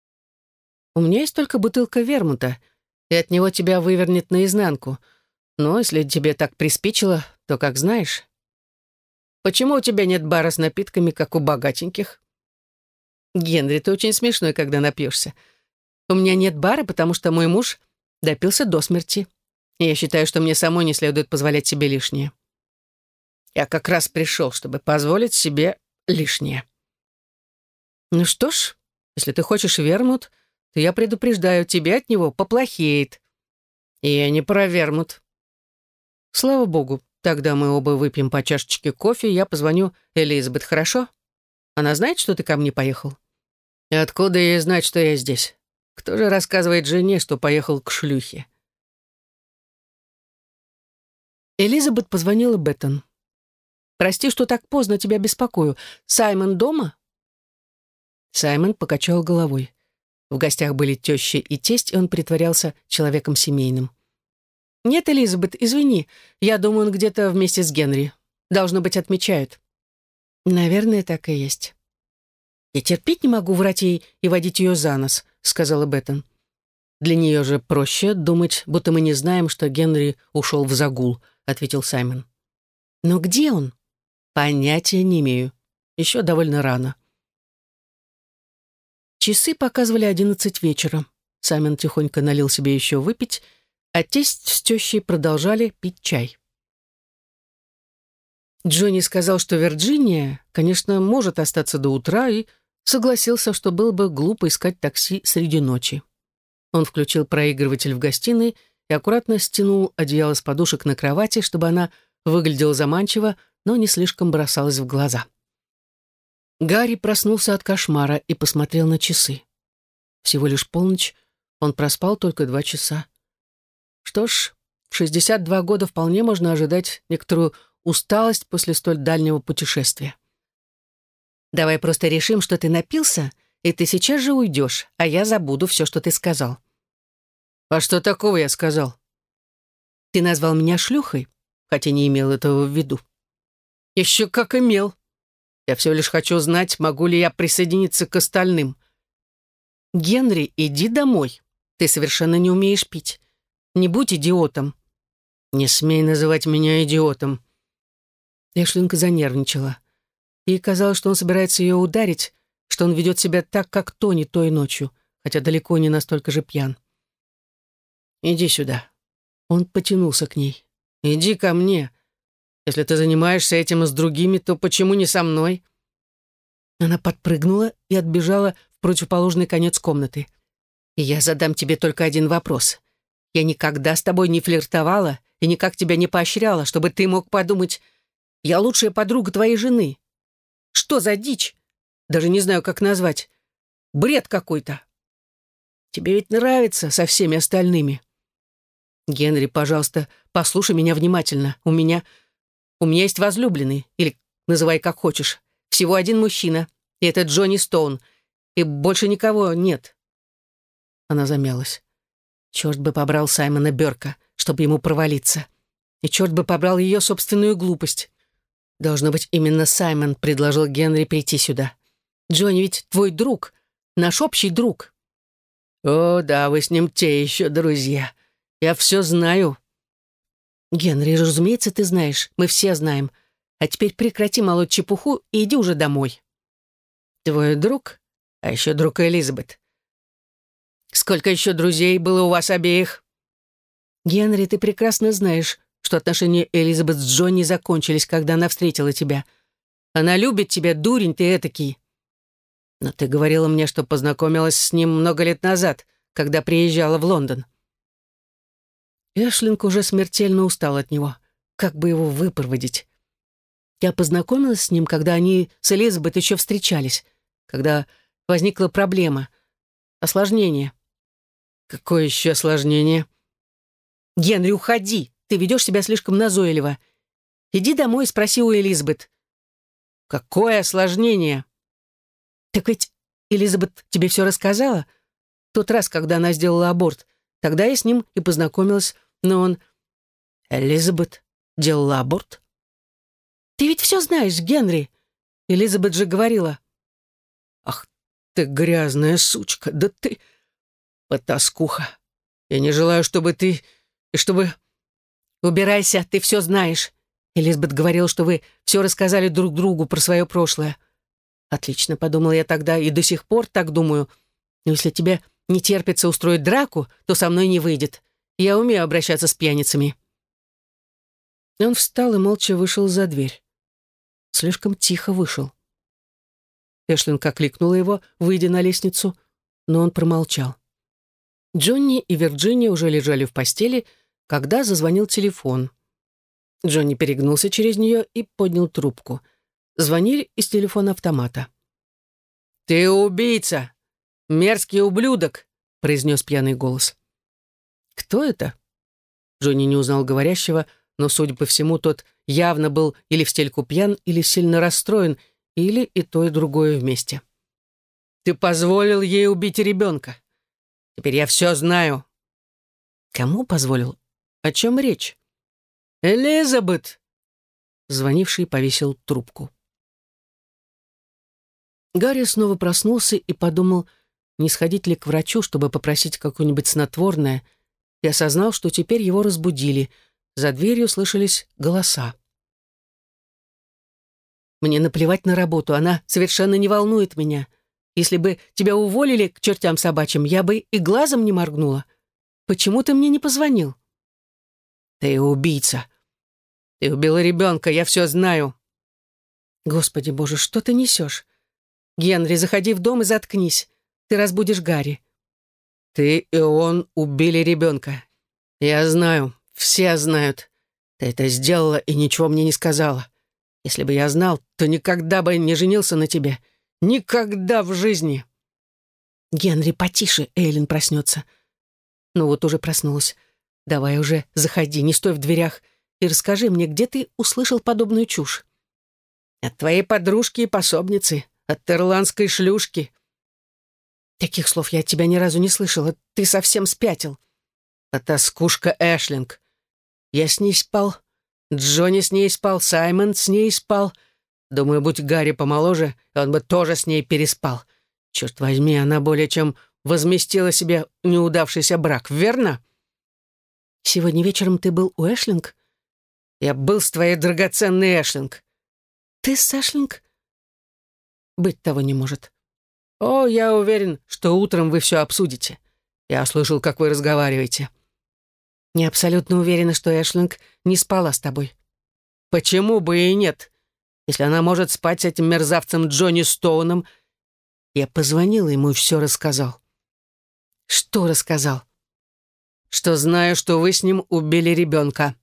A: У меня есть только бутылка вермута, и от него тебя вывернет наизнанку. Но если тебе так приспичило, то как знаешь. Почему у тебя нет бара с напитками, как у богатеньких? Генри, ты очень смешной, когда напьешься. У меня нет бара, потому что мой муж допился до смерти. И я считаю, что мне самой не следует позволять себе лишнее. Я как раз пришел, чтобы позволить себе лишнее. Ну что ж, если ты хочешь вермут, то я предупреждаю, тебе от него поплохеет. И я не про вермут. Слава богу, тогда мы оба выпьем по чашечке кофе, и я позвоню Элизабет, хорошо? Она знает, что ты ко мне поехал? И откуда ей знать, что я здесь? Кто же рассказывает жене, что поехал к шлюхе? Элизабет позвонила Беттон. «Прости, что так поздно тебя беспокою. Саймон дома?» Саймон покачал головой. В гостях были теща и тесть, и он притворялся человеком семейным. «Нет, Элизабет, извини. Я думаю, он где-то вместе с Генри. Должно быть, отмечают». «Наверное, так и есть». «Я терпеть не могу врать ей и водить ее за нос», — сказала Беттон. «Для нее же проще думать, будто мы не знаем, что Генри ушел в загул», — ответил Саймон. «Но где он?» «Понятия не имею. Еще довольно рано». Часы показывали 11 вечера. Саймон тихонько налил себе еще выпить, а тесть с тещей продолжали пить чай. Джонни сказал, что Вирджиния, конечно, может остаться до утра, и согласился, что было бы глупо искать такси среди ночи. Он включил проигрыватель в гостиной и аккуратно стянул одеяло с подушек на кровати, чтобы она выглядела заманчиво, но не слишком бросалась в глаза. Гарри проснулся от кошмара и посмотрел на часы. Всего лишь полночь, он проспал только 2 часа. Что ж, в 62 года вполне можно ожидать некоторую усталость после столь дальнего путешествия. «Давай просто решим, что ты напился, и ты сейчас же уйдешь, а я забуду все, что ты сказал». «А что такого я сказал?» «Ты назвал меня шлюхой, хотя не имел этого в виду». «Еще как имел. Я всего лишь хочу знать, могу ли я присоединиться к остальным». «Генри, иди домой. Ты совершенно не умеешь пить. Не будь идиотом». «Не смей называть меня идиотом». Эшлинг занервничала. Ей казалось, что он собирается ее ударить, что он ведет себя так, как Тони той ночью, хотя далеко не настолько же пьян. «Иди сюда». Он потянулся к ней. «Иди ко мне. Если ты занимаешься этим с другими, то почему не со мной?» Она подпрыгнула и отбежала в противоположный конец комнаты. «И я задам тебе только один вопрос. Я никогда с тобой не флиртовала и никак тебя не поощряла, чтобы ты мог подумать, я лучшая подруга твоей жены. Что за дичь? Даже не знаю, как назвать. Бред какой-то. Тебе ведь нравится со всеми остальными. Генри, пожалуйста, послушай меня внимательно. У меня есть возлюбленный, или называй как хочешь. Всего один мужчина, и это Джонни Стоун. И больше никого нет». Она замялась. Черт бы побрал Саймона Бёрка, чтобы ему провалиться. И черт бы побрал ее собственную глупость. Должно быть, именно Саймон предложил Генри прийти сюда. Джонни ведь твой друг, наш общий друг. «О, да, вы с ним те еще друзья. Я все знаю». «Генри, разумеется, ты знаешь. Мы все знаем. А теперь прекрати молоть чепуху и иди уже домой». «Твой друг? А еще друг Элизабет. Сколько еще друзей было у вас обеих?» «Генри, ты прекрасно знаешь, что отношения Элизабет с Джонни закончились, когда она встретила тебя. Она любит тебя, дурень ты этакий. Но ты говорила мне, что познакомилась с ним много лет назад, когда приезжала в Лондон». Эшлинг уже смертельно устал от него. Как бы его выпроводить? «Я познакомилась с ним, когда они с Элизабет еще встречались, когда возникла проблема. Осложнение». «Какое еще осложнение?» «Генри, уходи! Ты ведешь себя слишком назойливо. Иди домой и спроси у Элизабет». «Какое осложнение?» «Так ведь Элизабет тебе все рассказала? Тот раз, когда она сделала аборт, тогда я с ним и познакомилась, но он...» «Элизабет делала аборт?» «Ты ведь все знаешь, Генри. Элизабет же говорила». «Ах ты грязная сучка, да ты потаскуха. Я не желаю, чтобы ты... и чтобы...» «Убирайся, ты все знаешь. Элизабет говорила, что вы все рассказали друг другу про свое прошлое». «Отлично», — подумала я тогда, и до сих пор так думаю. «Но если тебе не терпится устроить драку, то со мной не выйдет. Я умею обращаться с пьяницами». И он встал и молча вышел за дверь. Слишком тихо вышел. Эшлинг окликнула его, выйдя на лестницу, но он промолчал. Джонни и Вирджиния уже лежали в постели, когда зазвонил телефон. Джонни перегнулся через нее и поднял трубку. Звонили из телефона автомата. «Ты убийца! Мерзкий ублюдок!» — произнес пьяный голос. «Кто это?» Джонни не узнал говорящего, но, судя по всему, тот явно был или в стельку пьян, или сильно расстроен, или и то, и другое вместе. «Ты позволил ей убить ребенка. Теперь я все знаю». «Кому позволил? О чем речь?» «Элизабет!» Звонивший повесил трубку. Гарри снова проснулся и подумал, не сходить ли к врачу, чтобы попросить какое-нибудь снотворное, и осознал, что теперь его разбудили. За дверью слышались голоса. «Мне наплевать на работу, она совершенно не волнует меня. Если бы тебя уволили к чертям собачьим, я бы и глазом не моргнула. Почему ты мне не позвонил?» «Ты убийца. Ты убила ребенка, я все знаю». «Господи боже, что ты несешь? Генри, заходи в дом и заткнись. Ты разбудишь Гарри». «Ты и он убили ребенка. Я знаю, все знают. Ты это сделала и ничего мне не сказала. Если бы я знал, то никогда бы не женился на тебе. Никогда в жизни». «Генри, потише, Эйлин проснется». «Ну вот уже проснулась. Давай уже заходи, не стой в дверях, и расскажи мне, где ты услышал подобную чушь». «От твоей подружки и пособницы, от ирландской шлюшки». «Таких слов я от тебя ни разу не слышала. Ты совсем спятил». «Потаскушка Эшлинг. Я с ней спал. Джонни с ней спал, Саймон с ней спал. Думаю, будь Гарри помоложе, он бы тоже с ней переспал. Черт возьми, она более чем возместила себе неудавшийся брак, верно?» «Сегодня вечером ты был у Эшлинг?» «Я был с твоей драгоценной Эшлинг». «Ты с Эшлинг?» «Быть того не может». «О, я уверен, что утром вы все обсудите. Я слышал, как вы разговариваете». «Не абсолютно уверена, что Эшлинг не спала с тобой». Почему бы и нет? Если она может спать с этим мерзавцем Джонни Стоуном. Я позвонил ему и все рассказал. Что рассказал? Что знаю, что вы с ним убили ребенка.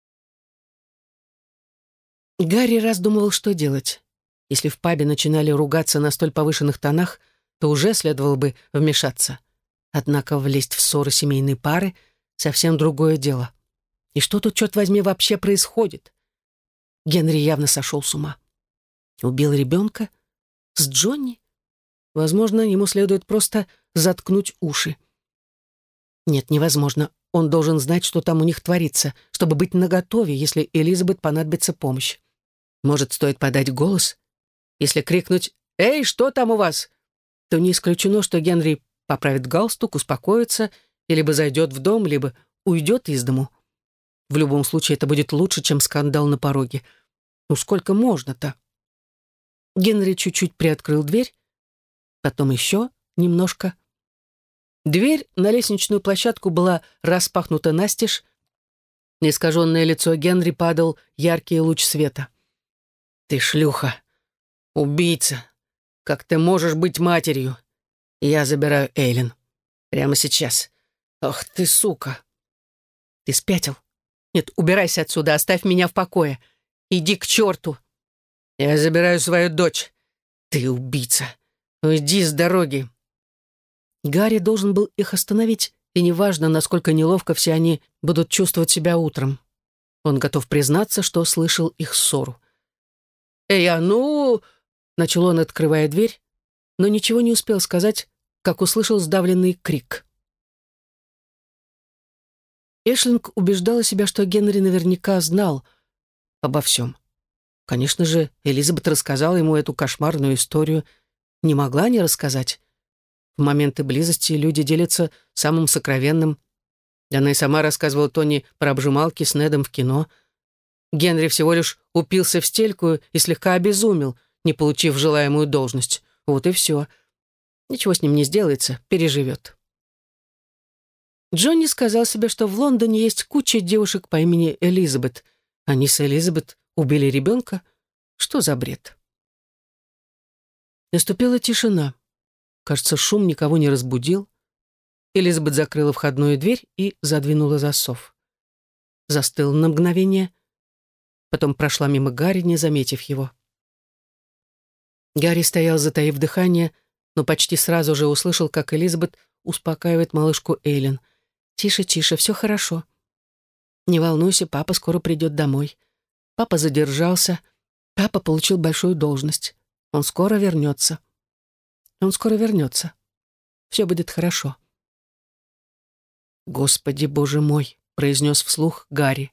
A: Гарри раздумывал, что делать. Если в пабе начинали ругаться на столь повышенных тонах, то уже следовало бы вмешаться. Однако влезть в ссоры семейной пары — совсем другое дело. И что тут, черт возьми, вообще происходит? Генри явно сошел с ума. Убил ребенка? С Джонни? Возможно, ему следует просто заткнуть уши. Нет, невозможно. Он должен знать, что там у них творится, чтобы быть наготове, если Элизабет понадобится помощь. Может, стоит подать голос? Если крикнуть «Эй, что там у вас?», то не исключено, что Генри поправит галстук, успокоится, и либо зайдет в дом, либо уйдет из дому. В любом случае, это будет лучше, чем скандал на пороге. Ну, сколько можно-то? Генри чуть-чуть приоткрыл дверь, потом еще немножко. Дверь на лестничную площадку была распахнута настежь. На искаженное лицо Генри падал яркий луч света. «Ты шлюха! Убийца! Как ты можешь быть матерью? Я забираю Эйлин. Прямо сейчас. Ах ты, сука!» «Ты спятил? Нет, убирайся отсюда, оставь меня в покое. Иди к черту!» «Я забираю свою дочь. Ты убийца. Уйди с дороги!» Гарри должен был их остановить, и неважно, насколько неловко все они будут чувствовать себя утром. Он готов признаться, что слышал их ссору. «Эй, а ну...» — начал он, открывая дверь, но ничего не успел сказать, как услышал сдавленный крик. Эшлинг убеждала себя, что Генри наверняка знал обо всем. Конечно же, Элизабет рассказала ему эту кошмарную историю. Не могла не рассказать. В моменты близости люди делятся самым сокровенным. Она и сама рассказывала Тони про обжималки с Недом в кино. Генри всего лишь упился в стельку и слегка обезумел, не получив желаемую должность. Вот и все. Ничего с ним не сделается, переживет. Джонни сказал себе, что в Лондоне есть куча девушек по имени Элизабет. Они с Элизабет убили ребенка? Что за бред? Наступила тишина. Кажется, шум никого не разбудил. Элизабет закрыла входную дверь и задвинула засов. Застыла на мгновение, потом прошла мимо Гарри, не заметив его. Гарри стоял, затаив дыхание, но почти сразу же услышал, как Элизабет успокаивает малышку Эйлин. «Тише, тише, все хорошо. Не волнуйся, папа скоро придет домой. Папа задержался. Папа получил большую должность. Он скоро вернется. Он скоро вернется. Все будет хорошо». «Господи, Боже мой!» — произнес вслух Гарри.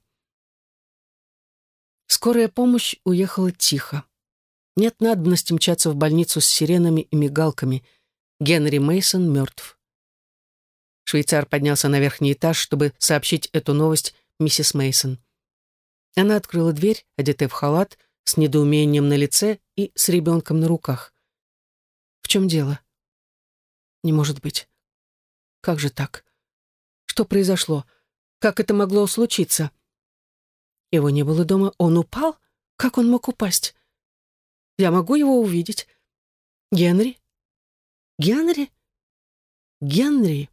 A: Скорая помощь уехала тихо. Нет надобности мчаться в больницу с сиренами и мигалками. Генри Мейсон мертв. Швейцар поднялся на верхний этаж, чтобы сообщить эту новость миссис Мейсон. Она открыла дверь, одетая в халат, с недоумением на лице и с ребенком на руках. «В чем дело?» «Не может быть. Как же так? Что произошло? Как это могло случиться?» «Его не было дома. Он упал? Как он мог упасть? Я могу его увидеть? Генри? Генри? Генри?»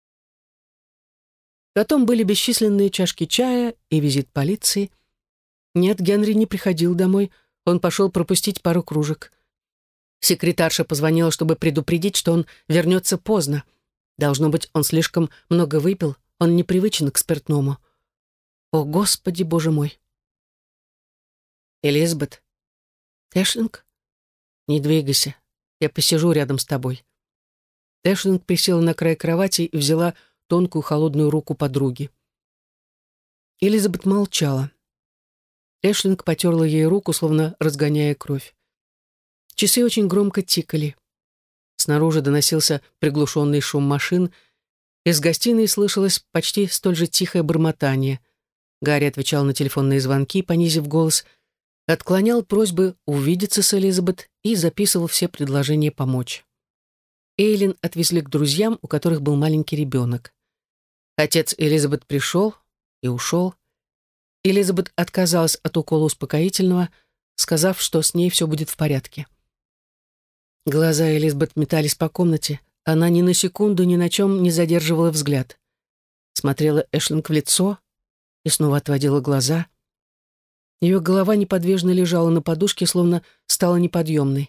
A: Потом были бесчисленные чашки чая и визит полиции. Нет, Генри не приходил домой. Он пошел пропустить пару кружек. Секретарша позвонила, чтобы предупредить, что он вернется поздно. Должно быть, он слишком много выпил. Он непривычен к спиртному. О, Господи, Боже мой! «Элизабет? Эшлинг? Не двигайся. Я посижу рядом с тобой». Эшлинг присела на край кровати и взяла тонкую холодную руку подруги. Элизабет молчала. Эшлинг потерла ей руку, словно разгоняя кровь. Часы очень громко тикали. Снаружи доносился приглушенный шум машин. Из гостиной слышалось почти столь же тихое бормотание. Гарри отвечал на телефонные звонки, понизив голос, отклонял просьбы увидеться с Элизабет и записывал все предложения помочь. Эйлин отвезли к друзьям, у которых был маленький ребенок. Отец Элизабет пришел и ушел. Элизабет отказалась от укола успокоительного, сказав, что с ней все будет в порядке. Глаза Элизабет метались по комнате. Она ни на секунду ни на чем не задерживала взгляд. Смотрела Эшлинг в лицо и снова отводила глаза. Ее голова неподвижно лежала на подушке, словно стала неподъемной.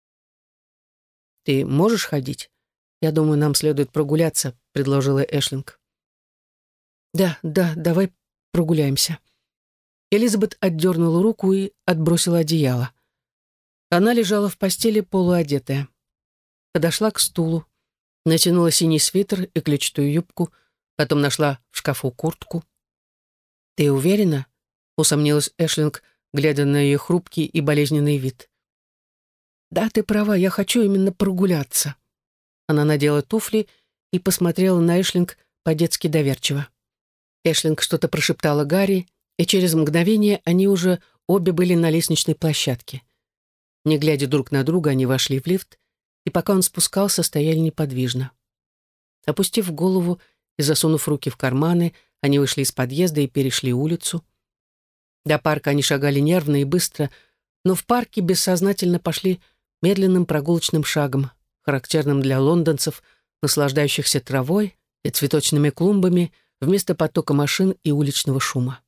A: «Ты можешь ходить? Я думаю, нам следует прогуляться», — предложила Эшлинг. «Да, давай прогуляемся». Элизабет отдернула руку и отбросила одеяло. Она лежала в постели полуодетая. Подошла к стулу, натянула синий свитер и клетчатую юбку, потом нашла в шкафу куртку. «Ты уверена?» — усомнилась Эшлинг, глядя на ее хрупкий и болезненный вид. «Да, ты права, я хочу именно прогуляться». Она надела туфли и посмотрела на Эшлинг по-детски доверчиво. Эшлинг что-то прошептала Гарри, и через мгновение они уже обе были на лестничной площадке. Не глядя друг на друга, они вошли в лифт, и пока он спускался, стояли неподвижно. Опустив голову и засунув руки в карманы, они вышли из подъезда и перешли улицу. До парка они шагали нервно и быстро, но в парке бессознательно пошли медленным прогулочным шагом, характерным для лондонцев, наслаждающихся травой и цветочными клумбами вместо потока машин и уличного шума.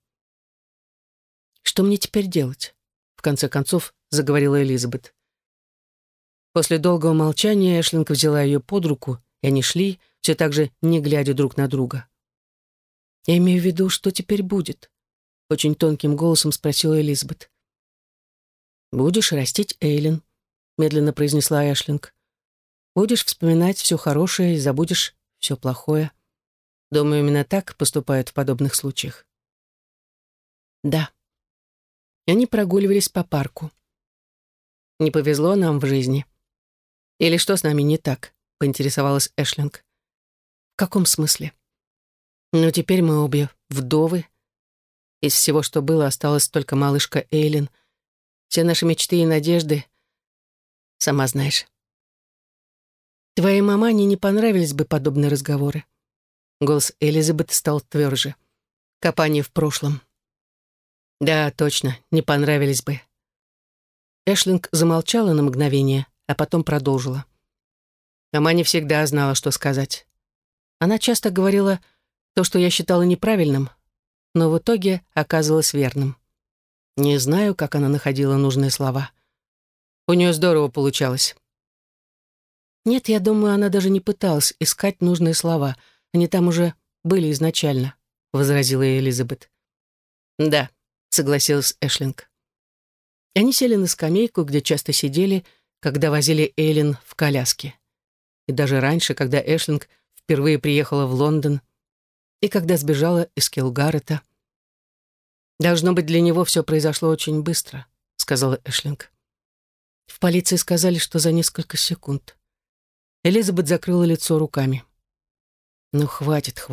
A: «Что мне теперь делать?» — в конце концов заговорила Элизабет. После долгого молчания Эшлинг взяла ее под руку, и они шли, все так же не глядя друг на друга. «Я имею в виду, что теперь будет?» — очень тонким голосом спросила Элизабет. «Будешь растить Эйлин», — медленно произнесла Эшлинг. «Будешь вспоминать все хорошее и забудешь все плохое. Думаю, именно так поступают в подобных случаях». «Да». И они прогуливались по парку. «Не повезло нам в жизни. Или что с нами не так?» — поинтересовалась Эшлинг. «В каком смысле?» «Ну, теперь мы обе вдовы. Из всего, что было, осталась только малышка Эйлин. Все наши мечты и надежды, сама знаешь». «Твоей мамане не понравились бы подобные разговоры». Голос Элизабет стал тверже. «Копание в прошлом». «Да, точно, не понравились бы». Эшлинг замолчала на мгновение, а потом продолжила. Мама не всегда знала, что сказать. Она часто говорила то, что я считала неправильным, но в итоге оказалось верным. Не знаю, как она находила нужные слова. У нее здорово получалось. Нет, я думаю, она даже не пыталась искать нужные слова. Они там уже были изначально, возразила Элизабет. Да, согласилась Эшлинг. Они сели на скамейку, где часто сидели, когда возили Эйлин в коляске. И даже раньше, когда Эшлинг впервые приехала в Лондон, и когда сбежала из Килгаррета. «Должно быть, для него все произошло очень быстро», — сказала Эшлинг. В полиции сказали, что за несколько секунд. Элизабет закрыла лицо руками. «Ну, хватит.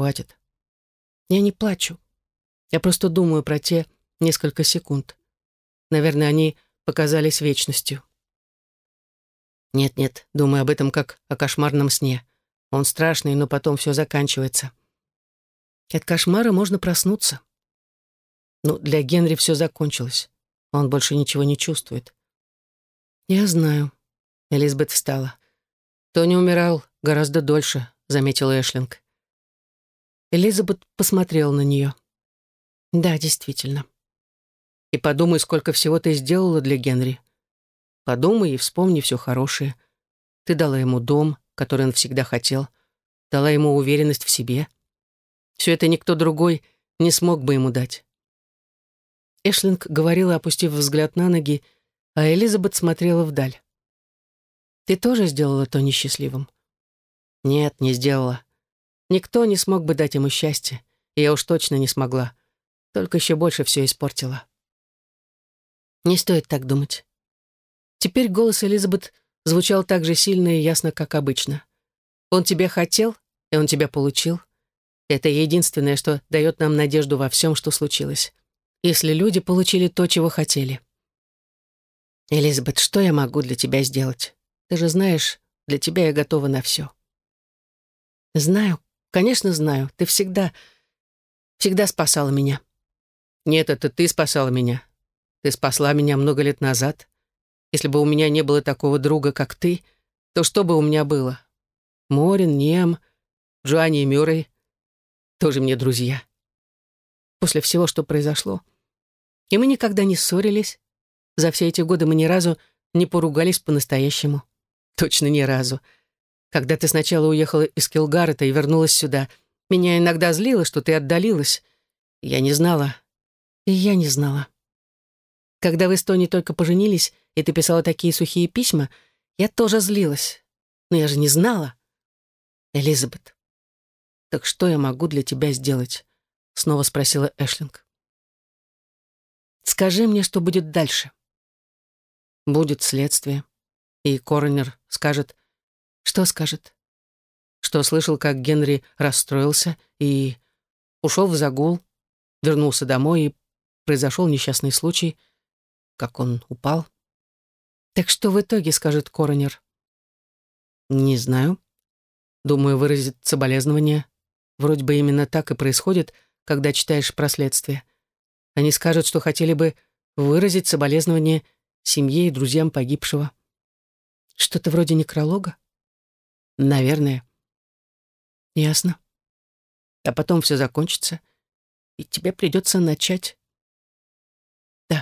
A: Я не плачу. Я просто думаю про те несколько секунд. Наверное, они показались вечностью». «Нет, думаю об этом как о кошмарном сне. Он страшный, но потом все заканчивается. От кошмара можно проснуться. Ну, для Генри все закончилось. Он больше ничего не чувствует». «Я знаю». Элизабет встала. «Тони умирал гораздо дольше», — заметила Эшлинг. Элизабет посмотрела на нее. «Да, действительно. И подумай, сколько всего ты сделала для Генри. Подумай и вспомни все хорошее. Ты дала ему дом, который он всегда хотел, дала ему уверенность в себе. Все это никто другой не смог бы ему дать». Эшлинг говорила, опустив взгляд на ноги, а Элизабет смотрела вдаль. «Ты тоже сделала Тони счастливым?» «Нет, не сделала. Никто не смог бы дать ему счастье, и я уж точно не смогла. Только еще больше все испортила». «Не стоит так думать». Теперь голос Элизабет звучал так же сильно и ясно, как обычно. «Он тебя хотел, и он тебя получил. Это единственное, что дает нам надежду во всем, что случилось. Если люди получили то, чего хотели». «Элизабет, что я могу для тебя сделать? Ты же знаешь, для тебя я готова на все». «Знаю, конечно знаю. Ты всегда спасала меня». Нет, это ты спасала меня. Ты спасла меня много лет назад. Если бы у меня не было такого друга, как ты, то что бы у меня было? Морин, Ниам, Джоанни и Мюррей тоже мне друзья. После всего, что произошло. И мы никогда не ссорились. За все эти годы мы ни разу не поругались по-настоящему. Точно ни разу. Когда ты сначала уехала из Килгарета и вернулась сюда, меня иногда злило, что ты отдалилась. Я не знала. И я не знала. Когда вы с Тони только поженились, и ты писала такие сухие письма, я тоже злилась. Но я же не знала. Элизабет, так что я могу для тебя сделать? Снова спросила Эшлинг. Скажи мне, что будет дальше. Будет следствие. И коронер скажет... Что скажет? Что слышал, как Генри расстроился и ушел в загул, вернулся домой, и произошел несчастный случай, как он упал. Так что в итоге скажет коронер? Не знаю. Думаю, выразит соболезнования. Вроде бы именно так и происходит, когда читаешь про следствие. Они скажут, что хотели бы выразить соболезнования семье и друзьям погибшего. Что-то вроде некролога? Наверное. Ясно. А потом все закончится, и тебе придется начать. Да.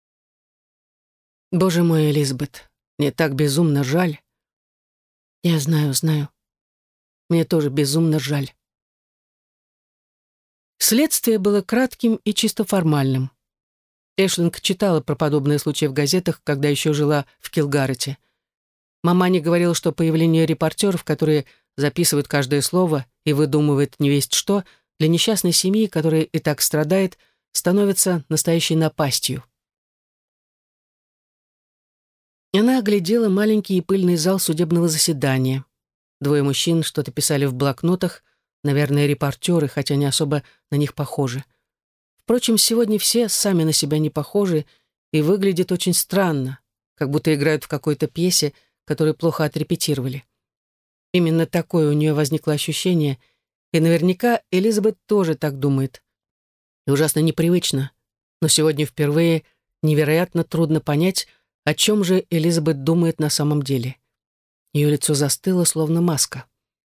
A: Боже мой, Элизабет, мне так безумно жаль. Я знаю, знаю. Мне тоже безумно жаль. Следствие было кратким и чисто формальным. Эшлинг читала про подобные случаи в газетах, когда еще жила в Килгарете. Маманя говорила, что появление репортеров, которые записывают каждое слово и выдумывают невесть что, для несчастной семьи, которая и так страдает, становится настоящей напастью. Она оглядела маленький и пыльный зал судебного заседания. Двое мужчин что-то писали в блокнотах, наверное, репортеры, хотя не особо на них похожи. Впрочем, сегодня все сами на себя не похожи и выглядят очень странно, как будто играют в какой-то пьесе, которую плохо отрепетировали. Именно такое у нее возникло ощущение, и наверняка Элизабет тоже так думает. И ужасно непривычно, но сегодня впервые невероятно трудно понять, о чем же Элизабет думает на самом деле. Ее лицо застыло, словно маска.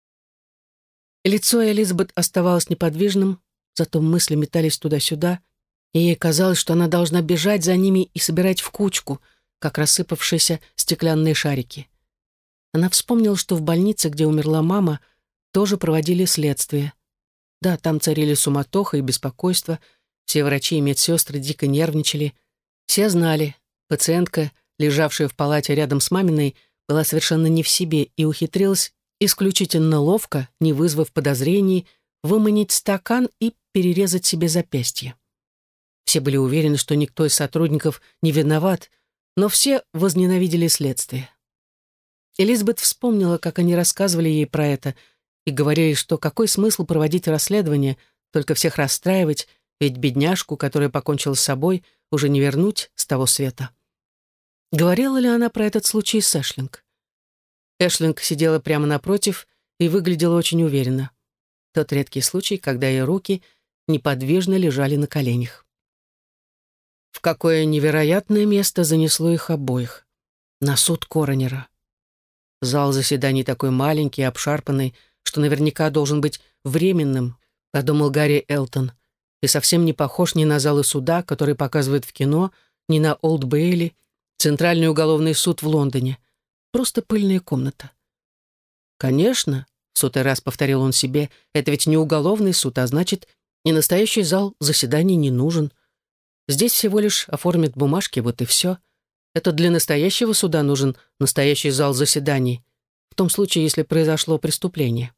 A: Лицо Элизабет оставалось неподвижным, зато мысли метались туда-сюда, и ей казалось, что она должна бежать за ними и собирать в кучку, как рассыпавшиеся стеклянные шарики. Она вспомнила, что в больнице, где умерла мама, тоже проводили следствие. Да, там царили суматоха и беспокойство, все врачи и медсестры дико нервничали. Все знали, пациентка, лежавшая в палате рядом с маминой, была совершенно не в себе и ухитрилась исключительно ловко, не вызвав подозрений, выманить стакан и перерезать себе запястье. Все были уверены, что никто из сотрудников не виноват, но все возненавидели следствие. Элизабет вспомнила, как они рассказывали ей про это и говорили, что какой смысл проводить расследование, только всех расстраивать, ведь бедняжку, которая покончила с собой, уже не вернуть с того света. Говорила ли она про этот случай с Эшлинг? Эшлинг сидела прямо напротив и выглядела очень уверенно. Тот редкий случай, когда ее руки неподвижно лежали на коленях. В какое невероятное место занесло их обоих. На суд коронера. Зал заседаний такой маленький, обшарпанный, что наверняка должен быть временным, подумал Гарри Элтон, и совсем не похож ни на залы суда, которые показывают в кино, ни на Олд Бейли, Центральный уголовный суд в Лондоне. Просто пыльная комната. Конечно, в сотый раз повторил он себе, это ведь не уголовный суд, а значит, и настоящий зал заседаний не нужен. Здесь всего лишь оформят бумажки, вот и все. Это для настоящего суда нужен настоящий зал заседаний, в том случае, если произошло преступление.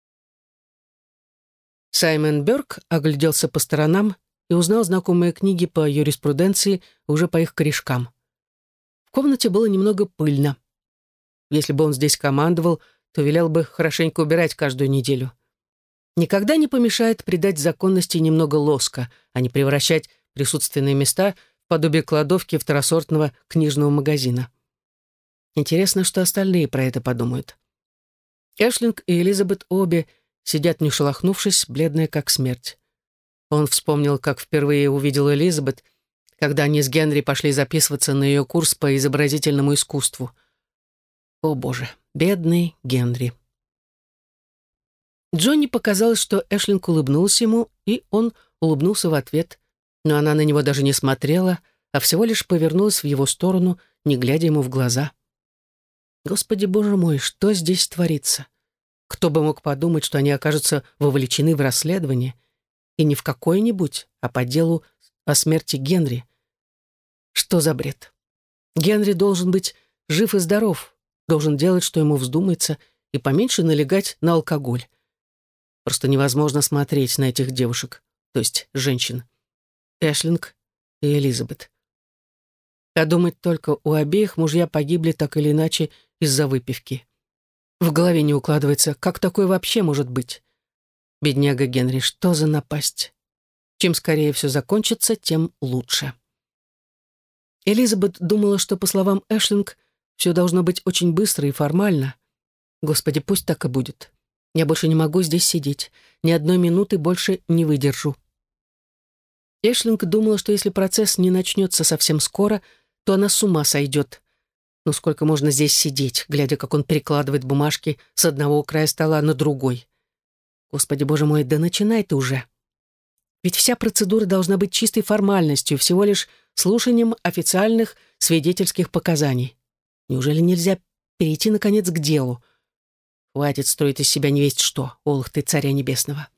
A: Саймон Бёрк огляделся по сторонам и узнал знакомые книги по юриспруденции уже по их корешкам. В комнате было немного пыльно. Если бы он здесь командовал, то велел бы хорошенько убирать каждую неделю. Никогда не помешает придать законности немного лоска, а не превращать присутственные места в подобие кладовки второсортного книжного магазина. Интересно, что остальные про это подумают. Эшлинг и Элизабет обе сидят не шелохнувшись, бледные как смерть. Он вспомнил, как впервые увидел Элизабет, когда они с Генри пошли записываться на ее курс по изобразительному искусству. О, Боже, бедный Генри. Джонни показалось, что Эшлинг улыбнулся ему, и он улыбнулся в ответ, но она на него даже не смотрела, а всего лишь повернулась в его сторону, не глядя ему в глаза. Господи, Боже мой, что здесь творится? Кто бы мог подумать, что они окажутся вовлечены в расследование, и не в какое-нибудь, а по делу о смерти Генри. Что за бред? Генри должен быть жив и здоров, должен делать, что ему вздумается, и поменьше налегать на алкоголь. Просто невозможно смотреть на этих девушек, то есть женщин. Эшлинг и Элизабет. А думать только, у обеих мужья погибли так или иначе из-за выпивки. В голове не укладывается, как такое вообще может быть. Бедняга Генри, что за напасть? Чем скорее все закончится, тем лучше. Элизабет думала, что, по словам Эшлинг, все должно быть очень быстро и формально. Господи, пусть так и будет. Я больше не могу здесь сидеть. Ни одной минуты больше не выдержу. Эшлинг думала, что если процесс не начнется совсем скоро, то она с ума сойдет. Ну сколько можно здесь сидеть, глядя, как он перекладывает бумажки с одного края стола на другой? Господи, Боже мой, да начинай ты уже. Ведь вся процедура должна быть чистой формальностью, всего лишь слушанием официальных свидетельских показаний. Неужели нельзя перейти, наконец, к делу? Хватит строить из себя невесть что, олух ты царя небесного.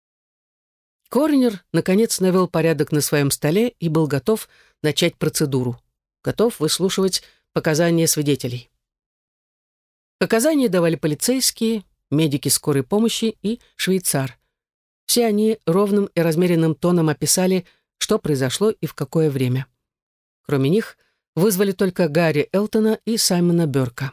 A: Коронер, наконец, навел порядок на своем столе и был готов начать процедуру. Готов выслушивать показания свидетелей. Показания давали полицейские, медики скорой помощи и швейцар. Все они ровным и размеренным тоном описали, что произошло и в какое время. Кроме них, вызвали только Гарри Элтона и Саймона Бёрка.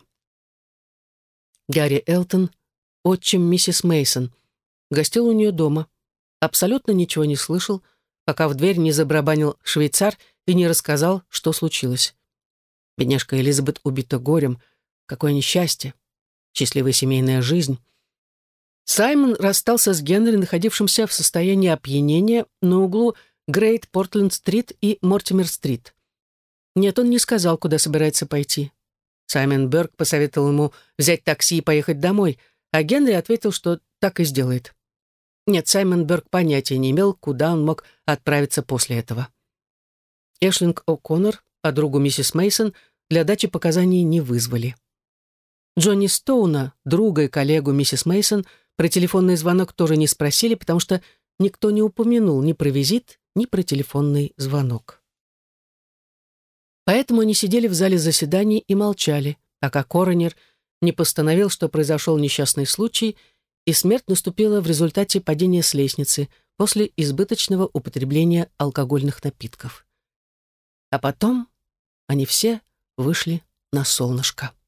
A: Гарри Элтон, отчим миссис Мейсон, гостил у нее дома. Абсолютно ничего не слышал, пока в дверь не забарабанил швейцар и не рассказал, что случилось. Бедняжка Элизабет убита горем. Какое несчастье. Счастливая семейная жизнь. Саймон расстался с Генри, находившимся в состоянии опьянения на углу Грейт Портленд-стрит и Мортимер-стрит. Нет, он не сказал, куда собирается пойти. Саймон Бёрк посоветовал ему взять такси и поехать домой, а Генри ответил, что так и сделает. Нет, Саймон Бёрк понятия не имел, куда он мог отправиться после этого. Эшлинг О'Коннор, а другу миссис Мейсон, для дачи показаний не вызвали. Джонни Стоуна, друга и коллегу миссис Мейсон, про телефонный звонок тоже не спросили, потому что никто не упомянул ни про визит, ни про телефонный звонок. Поэтому они сидели в зале заседаний и молчали, пока коронер не постановил, что произошел несчастный случай, и смерть наступила в результате падения с лестницы после избыточного употребления алкогольных напитков. А потом они все вышли на солнышко.